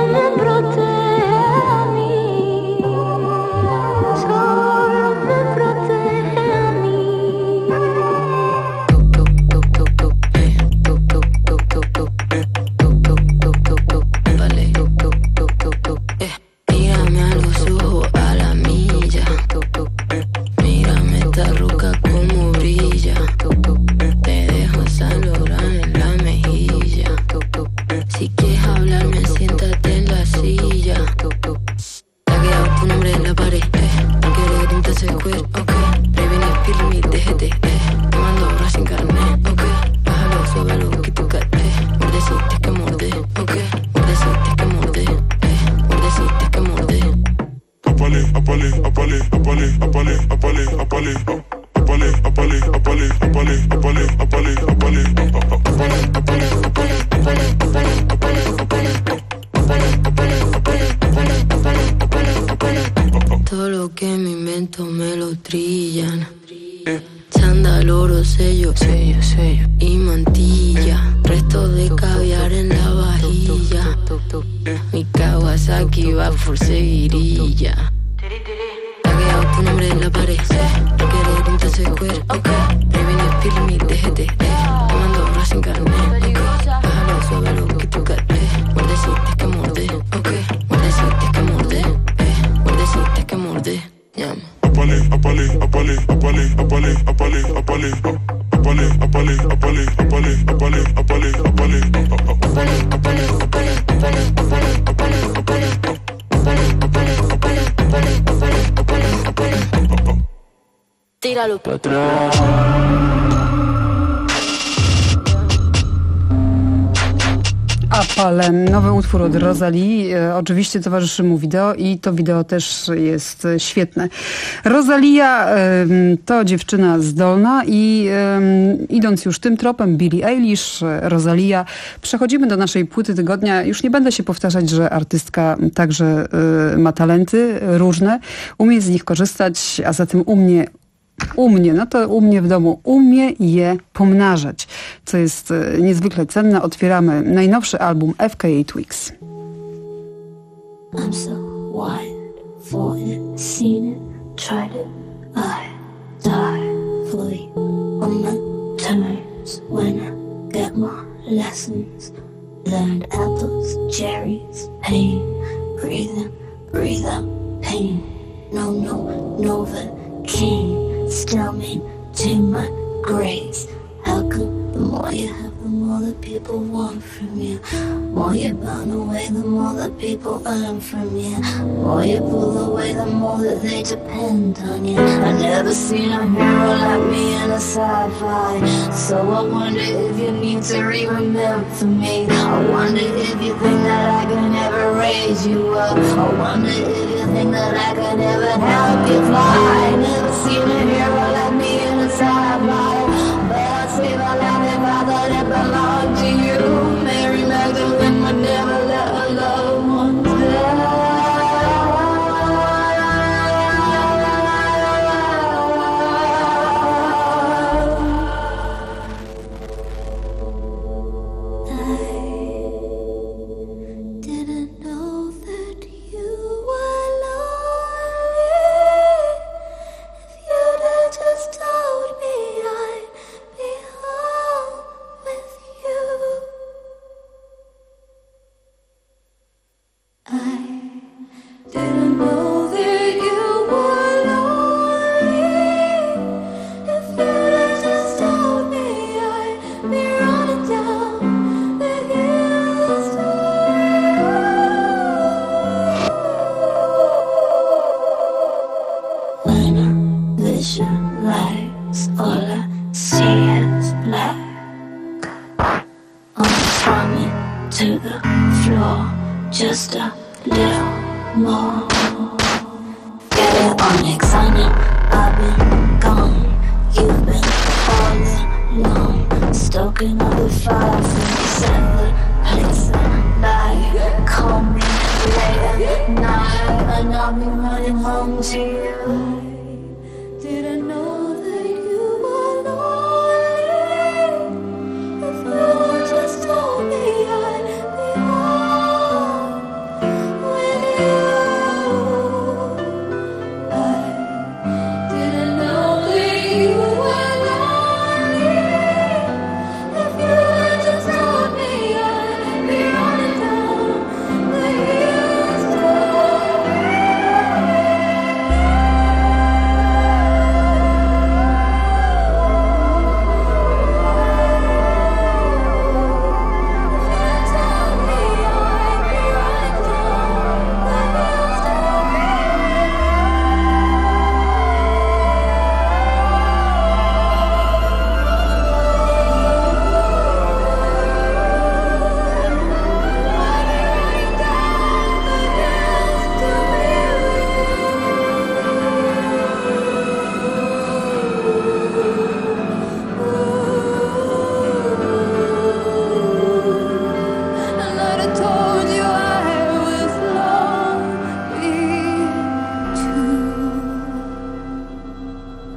Solo me protege a mí. Todo lo que me invento me lo trillan. Chándal, oro, sello, sello, sello y mantilla. Resto de caviar en la vajilla. Mi Kawasaki va por seguirilla. Tagueado tu nombre en la pared. Requiere un tercer square, ok. Revenue, feeling me, déjete, eh. Te mando bras sin carne, ok. Bájalo, suave lo que tú caes. Muerde si es que muerde, ok. Muerde si es que muerde, eh. Muerde si es que muerde, llama. Apale, apale, apale, apale, apale, apale, apale, apale, apale, apale, apale, apale, apale, apale, Tíralo para atrás. Apale, nowy utwór od Rosalii. E, oczywiście towarzyszy mu wideo i to wideo też jest świetne. Rosalia e, to dziewczyna zdolna i e, idąc już tym tropem, Billie Eilish, Rosalia, przechodzimy do naszej płyty tygodnia. Już nie będę się powtarzać, że artystka także e, ma talenty różne, umie z nich korzystać, a zatem u mnie U mnie, no to u mnie w domu, umie je pomnażać, co jest niezwykle cenne. Otwieramy najnowszy album F K A Twigs. I'm so wild for it, seen it, tried it, I die fully on my terms when I get my lessons. Learned apples, cherries, pain, breathing, breathe out pain. No, no, Novocaine. Still maintain my grace. How come the more you have, the more that people want from you? More you burn away, the more that people earn from you. More you pull away, the more that they depend on you. I never seen a hero like me in a sci-fi. So I wonder if you need to re-remember me. I wonder if you think that I can ever raise you up. I wonder if you think that I can ever help you fly. I never seen a hero like me in a sci-fi. But I'd save my life if I thought it belonged to you. Mary Magdalene would never let her loved ones die.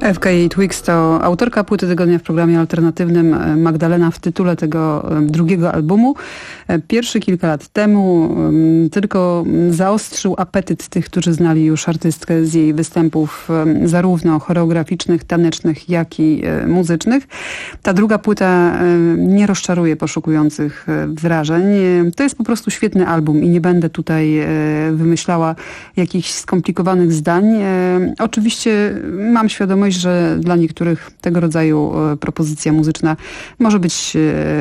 F K Twigs to autorka płyty tygodnia w programie alternatywnym Magdalena w tytule tego drugiego albumu. Pierwszy kilka lat temu tylko zaostrzył apetyt tych, którzy znali już artystkę z jej występów zarówno choreograficznych, tanecznych, jak i muzycznych. Ta druga płyta nie rozczaruje poszukujących wrażeń. To jest po prostu świetny album i nie będę tutaj wymyślała jakichś skomplikowanych zdań. Oczywiście mam świadomość, że dla niektórych tego rodzaju propozycja muzyczna może być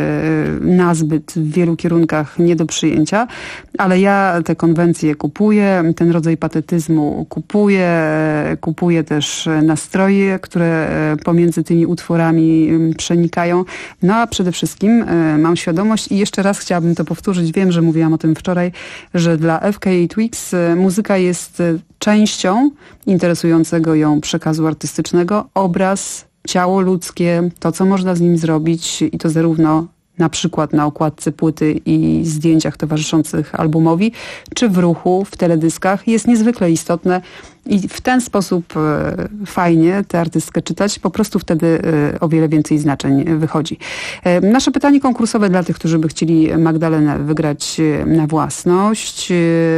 nazbyt w wielu kierunkach nie do przyjęcia, ale ja te konwencje kupuję, ten rodzaj patetyzmu kupuję, kupuję też nastroje, które pomiędzy tymi utworami przenikają. No a przede wszystkim mam świadomość i jeszcze raz chciałabym to powtórzyć, wiem, że mówiłam o tym wczoraj, że dla F K Twigs muzyka jest częścią interesującego ją przekazu artystycznego, obraz, ciało ludzkie, to co można z nim zrobić i to zarówno na przykład na okładce płyty i zdjęciach towarzyszących albumowi, czy w ruchu, w teledyskach jest niezwykle istotne i w ten sposób e, fajnie tę artystkę czytać, po prostu wtedy e, o wiele więcej znaczeń wychodzi. E, nasze pytanie konkursowe dla tych, którzy by chcieli Magdalenę wygrać na własność, e,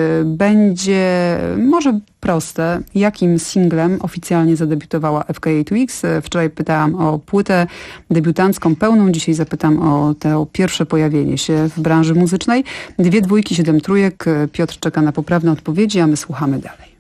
będzie może proste. Jakim singlem oficjalnie zadebiutowała F K Twigs? Wczoraj pytałam o płytę debiutancką pełną, dzisiaj zapytam o to pierwsze pojawienie się w branży muzycznej. Dwie dwójki, siedem trójek. Piotr czeka na poprawne odpowiedzi, a my słuchamy dalej.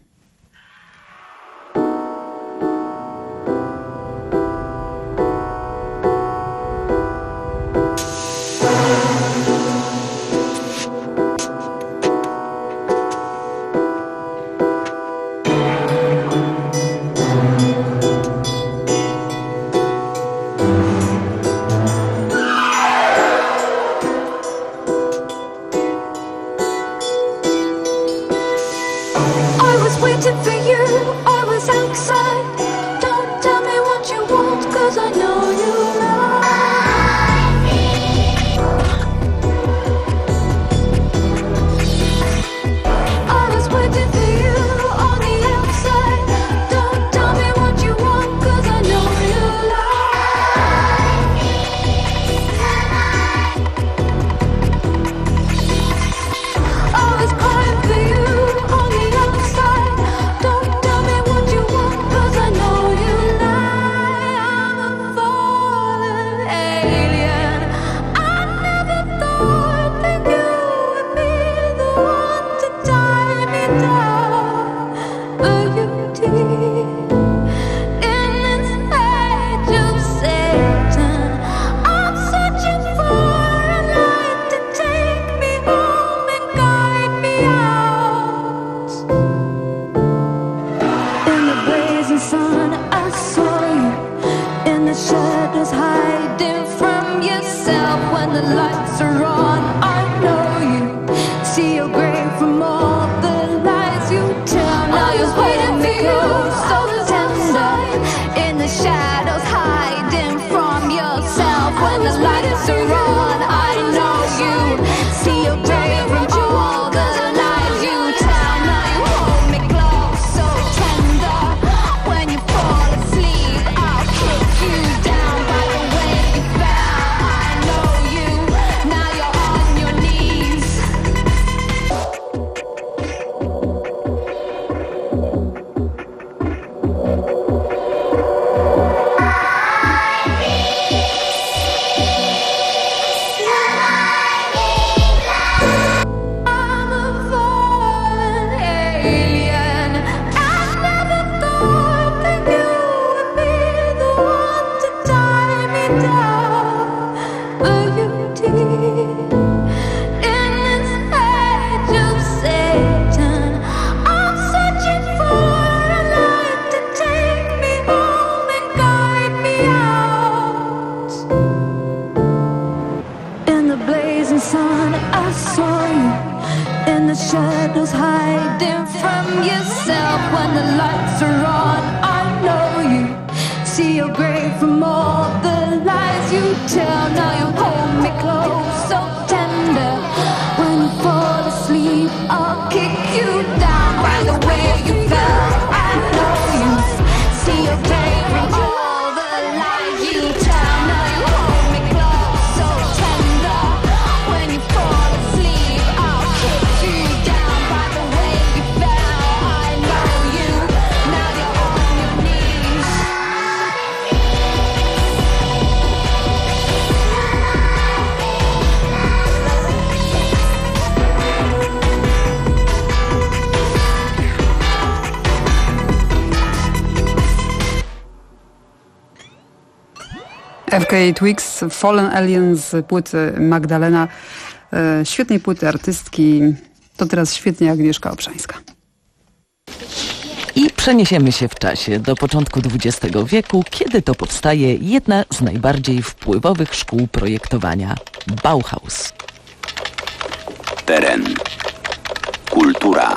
See your grave. F K Twigs, Fallen Alien z płyty Magdalena, e, świetnej płyty artystki. To teraz świetnie Agnieszka Obszańska. I przeniesiemy się w czasie do początku dwudziestego wieku, kiedy to powstaje jedna z najbardziej wpływowych szkół projektowania – Bauhaus. Teren. Kultura.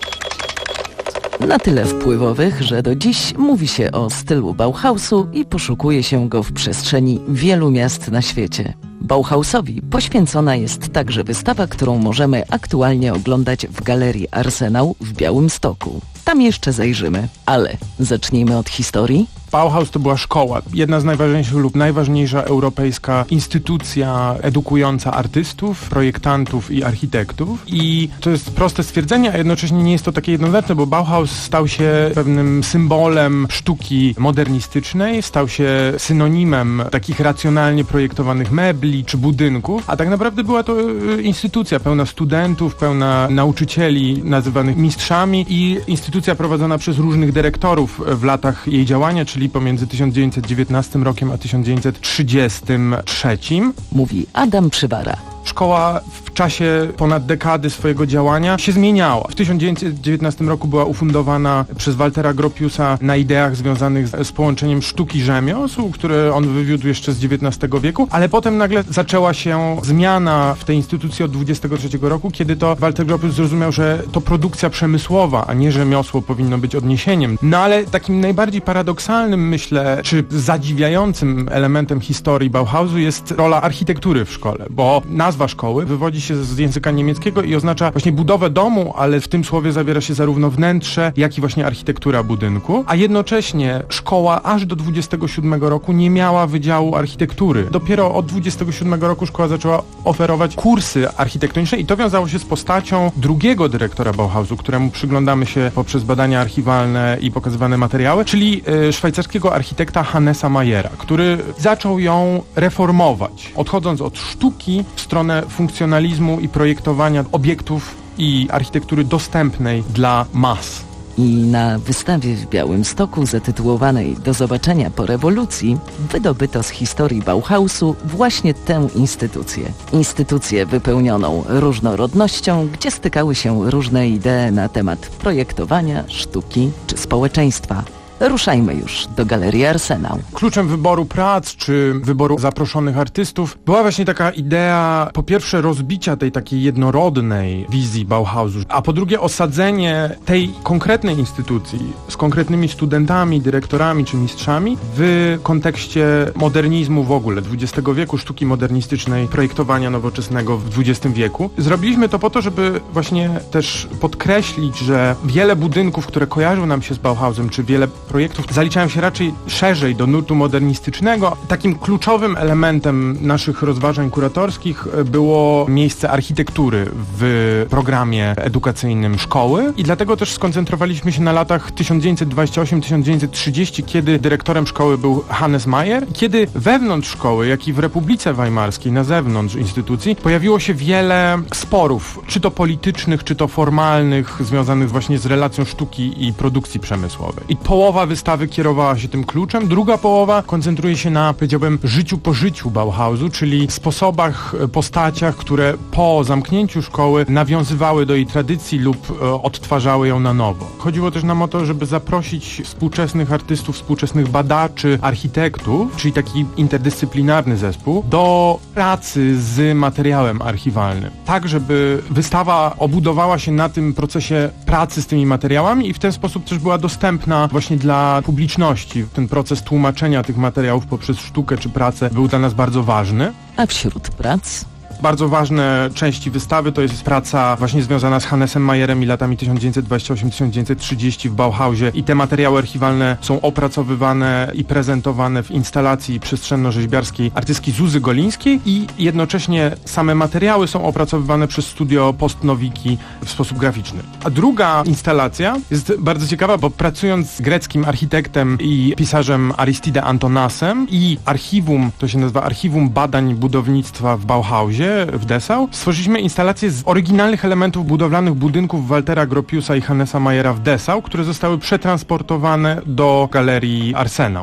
Na tyle wpływowych, że do dziś mówi się o stylu Bauhausu i poszukuje się go w przestrzeni wielu miast na świecie. Bauhausowi poświęcona jest także wystawa, którą możemy aktualnie oglądać w Galerii Arsenał w Białymstoku. Tam jeszcze zajrzymy, ale zacznijmy od historii. Bauhaus to była szkoła, jedna z najważniejszych lub najważniejsza europejska instytucja edukująca artystów, projektantów i architektów. I to jest proste stwierdzenie, a jednocześnie nie jest to takie jednoznaczne, bo Bauhaus stał się pewnym symbolem sztuki modernistycznej, stał się synonimem takich racjonalnie projektowanych mebli czy budynków, a tak naprawdę była to instytucja pełna studentów, pełna nauczycieli nazywanych mistrzami i instytucja prowadzona przez różnych dyrektorów w latach jej działania, czyli pomiędzy tysiąc dziewięćset dziewiętnastym rokiem a tysiąc dziewięćset trzydziestym trzecim. Mówi Adam Przywara. Szkoła w czasie ponad dekady swojego działania się zmieniała. W tysiąc dziewięćset dziewiętnastym roku była ufundowana przez Waltera Gropiusa na ideach związanych z, z połączeniem sztuki rzemiosł, które on wywiódł jeszcze z dziewiętnastego wieku, ale potem nagle zaczęła się zmiana w tej instytucji od dwudziestego trzeciego roku, kiedy to Walter Gropius zrozumiał, że to produkcja przemysłowa, a nie rzemiosło powinno być odniesieniem. No ale takim najbardziej paradoksalnym, myślę, czy zadziwiającym elementem historii Bauhausu jest rola architektury w szkole, bo nazwa szkoły wywodzi się z języka niemieckiego i oznacza właśnie budowę domu, ale w tym słowie zawiera się zarówno wnętrze, jak i właśnie architektura budynku, a jednocześnie szkoła aż do dwudziestego siódmego roku nie miała wydziału architektury. Dopiero od dwudziestego siódmego roku szkoła zaczęła oferować kursy architektoniczne i to wiązało się z postacią drugiego dyrektora Bauhausu, któremu przyglądamy się poprzez badania archiwalne i pokazywane materiały, czyli y, szwajcarskiego architekta Hannesa Mayera, który zaczął ją reformować, odchodząc od sztuki w stronę funkcjonalizmu i projektowania obiektów i architektury dostępnej dla mas. I na wystawie w Białymstoku zatytułowanej Do zobaczenia po rewolucji wydobyto z historii Bauhausu właśnie tę instytucję. Instytucję wypełnioną różnorodnością, gdzie stykały się różne idee na temat projektowania, sztuki czy społeczeństwa. Ruszajmy już do Galerii Arsenał. Kluczem wyboru prac czy wyboru zaproszonych artystów była właśnie taka idea, po pierwsze rozbicia tej takiej jednorodnej wizji Bauhausu, a po drugie osadzenie tej konkretnej instytucji z konkretnymi studentami, dyrektorami czy mistrzami w kontekście modernizmu w ogóle, dwudziestego wieku, sztuki modernistycznej, projektowania nowoczesnego w dwudziestym wieku. Zrobiliśmy to po to, żeby właśnie też podkreślić, że wiele budynków, które kojarzą nam się z Bauhausem, czy wiele projektów zaliczają się raczej szerzej do nurtu modernistycznego. Takim kluczowym elementem naszych rozważań kuratorskich było miejsce architektury w programie edukacyjnym szkoły i dlatego też skoncentrowaliśmy się na latach tysiąc dziewięćset dwudziestym ósmym do tysiąc dziewięćset trzydziestego, kiedy dyrektorem szkoły był Hannes Mayer, kiedy wewnątrz szkoły, jak i w Republice Weimarskiej, na zewnątrz instytucji, pojawiło się wiele sporów, czy to politycznych, czy to formalnych, związanych właśnie z relacją sztuki i produkcji przemysłowej. I połowa wystawy kierowała się tym kluczem, druga połowa koncentruje się na, powiedziałbym, życiu po życiu Bauhausu, czyli sposobach, postaciach, które po zamknięciu szkoły nawiązywały do jej tradycji lub e, odtwarzały ją na nowo. Chodziło też nam o to, żeby zaprosić współczesnych artystów, współczesnych badaczy, architektów, czyli taki interdyscyplinarny zespół, do pracy z materiałem archiwalnym. Tak, żeby wystawa obudowała się na tym procesie pracy z tymi materiałami i w ten sposób też była dostępna właśnie dla publiczności. Ten proces tłumaczenia tych materiałów poprzez sztukę czy pracę był dla nas bardzo ważny. A wśród prac? Bardzo ważne części wystawy to jest praca właśnie związana z Hannesem Mayerem i latami tysiąc dziewięćset dwudziestym ósmym do tysiąc dziewięćset trzydziestego w Bauhausie i te materiały archiwalne są opracowywane i prezentowane w instalacji przestrzenno-rzeźbiarskiej artystki Zuzy Golińskiej i jednocześnie same materiały są opracowywane przez studio Postnowiki w sposób graficzny. A druga instalacja jest bardzo ciekawa, bo pracując z greckim architektem i pisarzem Aristide Antonasem i archiwum, to się nazywa Archiwum Badań Budownictwa w Bauhausie w Dessau, stworzyliśmy instalację z oryginalnych elementów budowlanych budynków Waltera Gropiusa i Hannesa Mayera w Dessau, które zostały przetransportowane do Galerii Arsenał.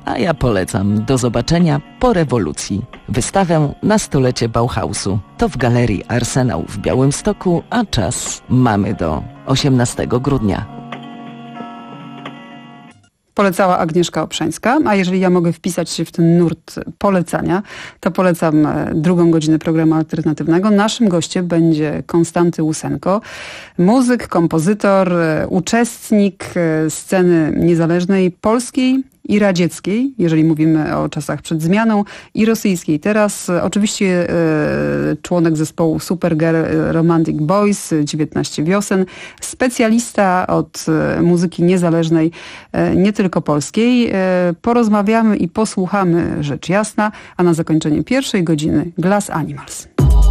A ja polecam do zobaczenia po rewolucji. Wystawę na stulecie Bauhausu. To w Galerii Arsenał w Białymstoku, a czas mamy do osiemnastego grudnia. Polecała Agnieszka Obszańska, a jeżeli ja mogę wpisać się w ten nurt polecania, to polecam drugą godzinę programu alternatywnego. Naszym gościem będzie Konstanty Łusenko, muzyk, kompozytor, uczestnik sceny niezależnej polskiej i radzieckiej, jeżeli mówimy o czasach przed zmianą, i rosyjskiej. Teraz oczywiście e, członek zespołu Supergirl Romantic Boys, dziewiętnaście wiosen, specjalista od e, muzyki niezależnej, e, nie tylko polskiej. E, porozmawiamy i posłuchamy rzecz jasna, a na zakończenie pierwszej godziny Glass Animals.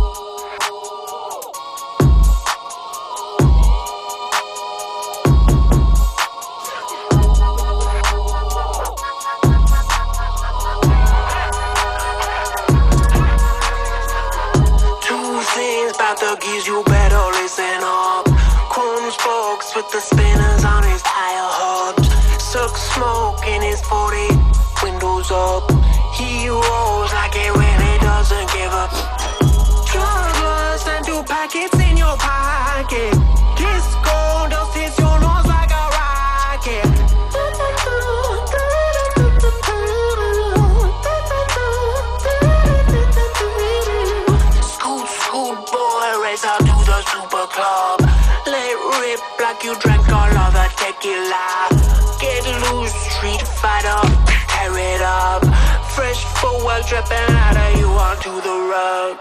You better listen up. Chrome spokes with the spinners on his tire hubs. Suck smoke in his forty, windows up. He rolls like it really doesn't give up. Drug lust and two packets in your pocket. Kiss gold dust hits your nose like a rocket. Scoot, scoot, boy, race out to the super club. Let rip like you drank all of the tequila. Get loose, street fighter, tear it up. Fresh forward, dripping out of you onto the rug.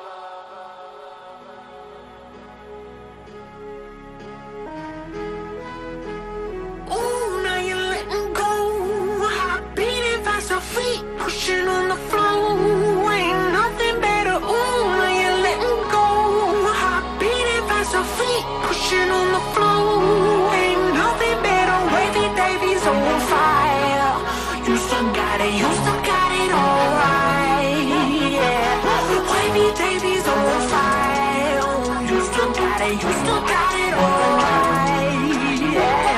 Ooh, now you're letting go. Heart beating fast, your feet pushing on the floor. Ain't nothing better. Ooh, now you're letting go. Heart beating fast, your feet pushing on the floor. Ain't nothing better. Wavy Davies on fire. You still got it, you still got it all right. Yeah. Wavy Davies on fire. You still got it, you still got it all right. Yeah.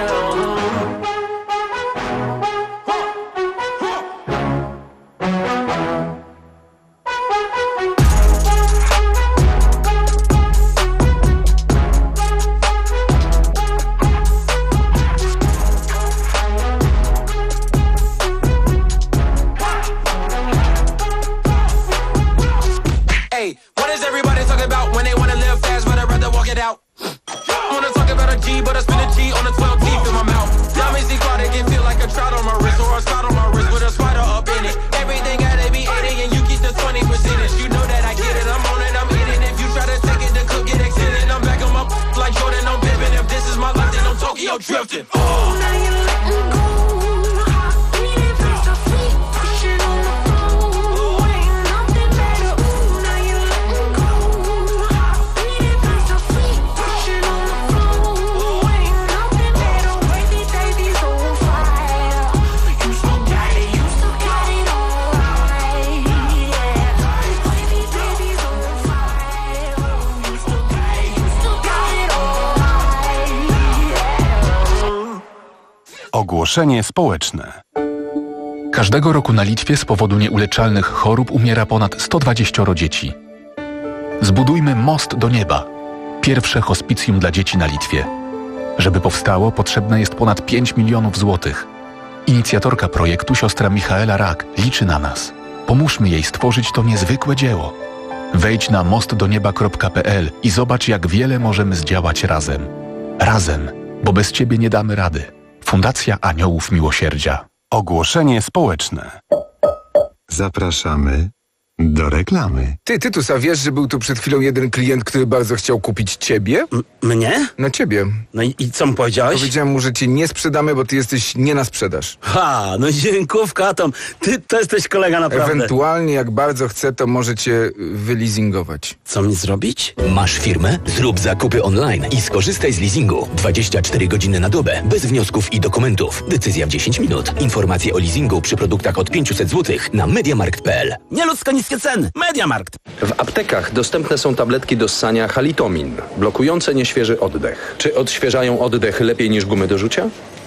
Hey, what is everybody talking about when they wanna live fast, but I'd rather walk it out? I wanna talk about a G, but I spin a G on the twelve teeth in my mouth. Diamonds equatic can feel like a trout on my wrist, or a spot on my wrist with a spider up in it. Everything gotta be eighty and you keep the twenty percentage. You know that I get it, I'm on it, I'm in it. If you try to take it, the clip get extended. I'm back on my like Jordan, I'm pimping. If this is my life, then I'm Tokyo drifting. Oh, now you're letting go. Heart beating fast, your feet pushing on the floor. Ain't nothing better. Ooh, now you're letting go. Heart beating fast, your feet pushing on the floor. Ain't nothing better. Wavy Davies on fire. You still got it, you still got it all right. Yeah. Wavy Davies on fire. You still got it, you still got it all right. Yeah. Ogłoszenie społeczne. Każdego roku na Litwie z powodu nieuleczalnych chorób umiera ponad sto dwadzieścia dzieci. Zbudujmy most do nieba. Pierwsze hospicjum dla dzieci na Litwie. Żeby powstało, potrzebne jest ponad pięć milionów złotych. Inicjatorka projektu, siostra Michaela Rak, liczy na nas. Pomóżmy jej stworzyć to niezwykłe dzieło. Wejdź na most do nieba kropka p l i zobacz, jak wiele możemy zdziałać razem. Razem, bo bez Ciebie nie damy rady. Fundacja Aniołów Miłosierdzia. Ogłoszenie społeczne. Zapraszamy do reklamy. Ty, Tytus, a wiesz, że był tu przed chwilą jeden klient, który bardzo chciał kupić ciebie? M- mnie? No ciebie. No i, i co mu powiedziałeś? Powiedziałem mu, że cię nie sprzedamy, bo ty jesteś nie na sprzedaż. Ha, no dziękówka, Tom. Ty to jesteś kolega naprawdę. Ewentualnie, jak bardzo chce, to może cię wyleasingować. Co mi zrobić? Masz firmę? Zrób zakupy online i skorzystaj z leasingu. dwadzieścia cztery godziny na dobę, bez wniosków i dokumentów. Decyzja w dziesięć minut. Informacje o leasingu przy produktach od pięćset złotych na mediamarkt kropka p l. Nieludzko niskie ceny. Mediamarkt. W aptekach dostępne są tabletki do ssania Halitomin, blokujące nieświeży oddech. Czy odświeżają oddech lepiej niż gumy do rzucia?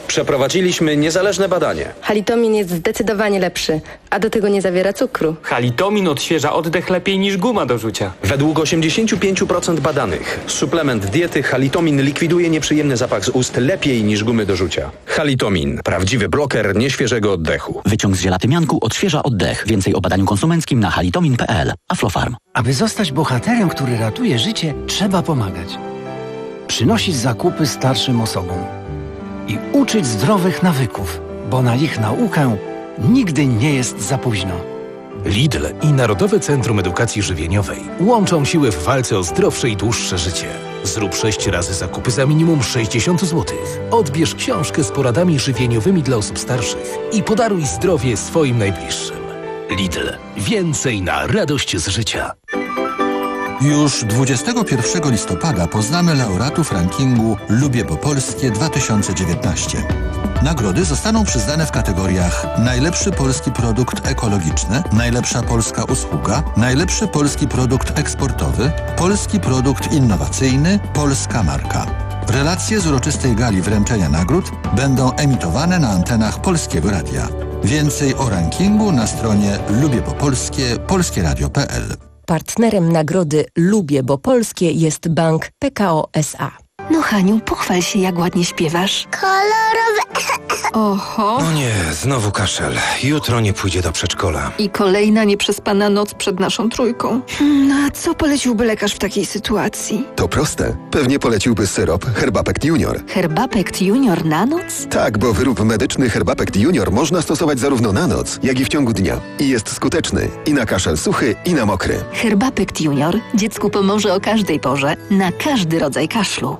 Przeprowadziliśmy niezależne badanie. Halitomin jest zdecydowanie lepszy, a do tego nie zawiera cukru. Halitomin odświeża oddech lepiej niż guma do rzucia. Według osiemdziesiąt pięć procent badanych suplement diety Halitomin likwiduje nieprzyjemny zapach z ust lepiej niż gumy do rzucia. Halitomin. Prawdziwy bloker nieświeżego oddechu. Wyciąg z ziela tymianku odświeża oddech. Więcej o badaniu konsumenckim na halitomin kropka p l. Aflofarm. Aby zostać bohaterem, który ratuje życie, trzeba pomagać. Przynosić zakupy starszym osobom. I uczyć zdrowych nawyków, bo na ich naukę nigdy nie jest za późno. Lidl i Narodowe Centrum Edukacji Żywieniowej łączą siły w walce o zdrowsze i dłuższe życie. Zrób sześć razy zakupy za minimum sześćdziesiąt złotych. Odbierz książkę z poradami żywieniowymi dla osób starszych i podaruj zdrowie swoim najbliższym. Lidl. Więcej na radość z życia. Już dwudziestego pierwszego listopada poznamy laureatów rankingu Lubię po Polskie dwa tysiące dziewiętnaście. Nagrody zostaną przyznane w kategoriach najlepszy polski produkt ekologiczny, najlepsza polska usługa, najlepszy polski produkt eksportowy, polski produkt innowacyjny, polska marka. Relacje z uroczystej gali wręczenia nagród będą emitowane na antenach Polskiego Radia. Więcej o rankingu na stronie lubiepopolskie polskie radio kropka p l. Partnerem nagrody Lubię, bo Polskie jest bank P K O S A. No Haniu, pochwal się, jak ładnie śpiewasz. Kolorowe. Oho. No nie, znowu kaszel. Jutro nie pójdzie do przedszkola. I kolejna nieprzespana noc przed naszą trójką. No a co poleciłby lekarz w takiej sytuacji? To proste. Pewnie poleciłby syrop Herbapekt Junior. Herbapekt Junior na noc? Tak, bo wyrób medyczny Herbapekt Junior można stosować zarówno na noc, jak i w ciągu dnia. I jest skuteczny. I na kaszel suchy, i na mokry. Herbapekt Junior dziecku pomoże o każdej porze, na każdy rodzaj kaszlu.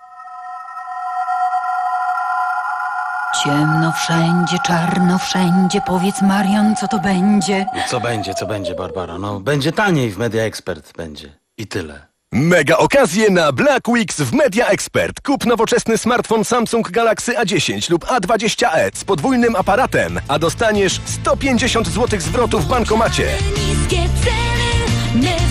Ciemno wszędzie, czarno wszędzie, powiedz Marion, co to będzie? Co będzie, co będzie, Barbara? No, będzie taniej w Media Expert, będzie. I tyle. Mega okazje na Black Weeks w Media Expert. Kup nowoczesny smartfon Samsung Galaxy A dziesięć lub A dwadzieścia e z podwójnym aparatem, a dostaniesz sto pięćdziesiąt złotych zwrotu w bankomacie. Niskie ceny.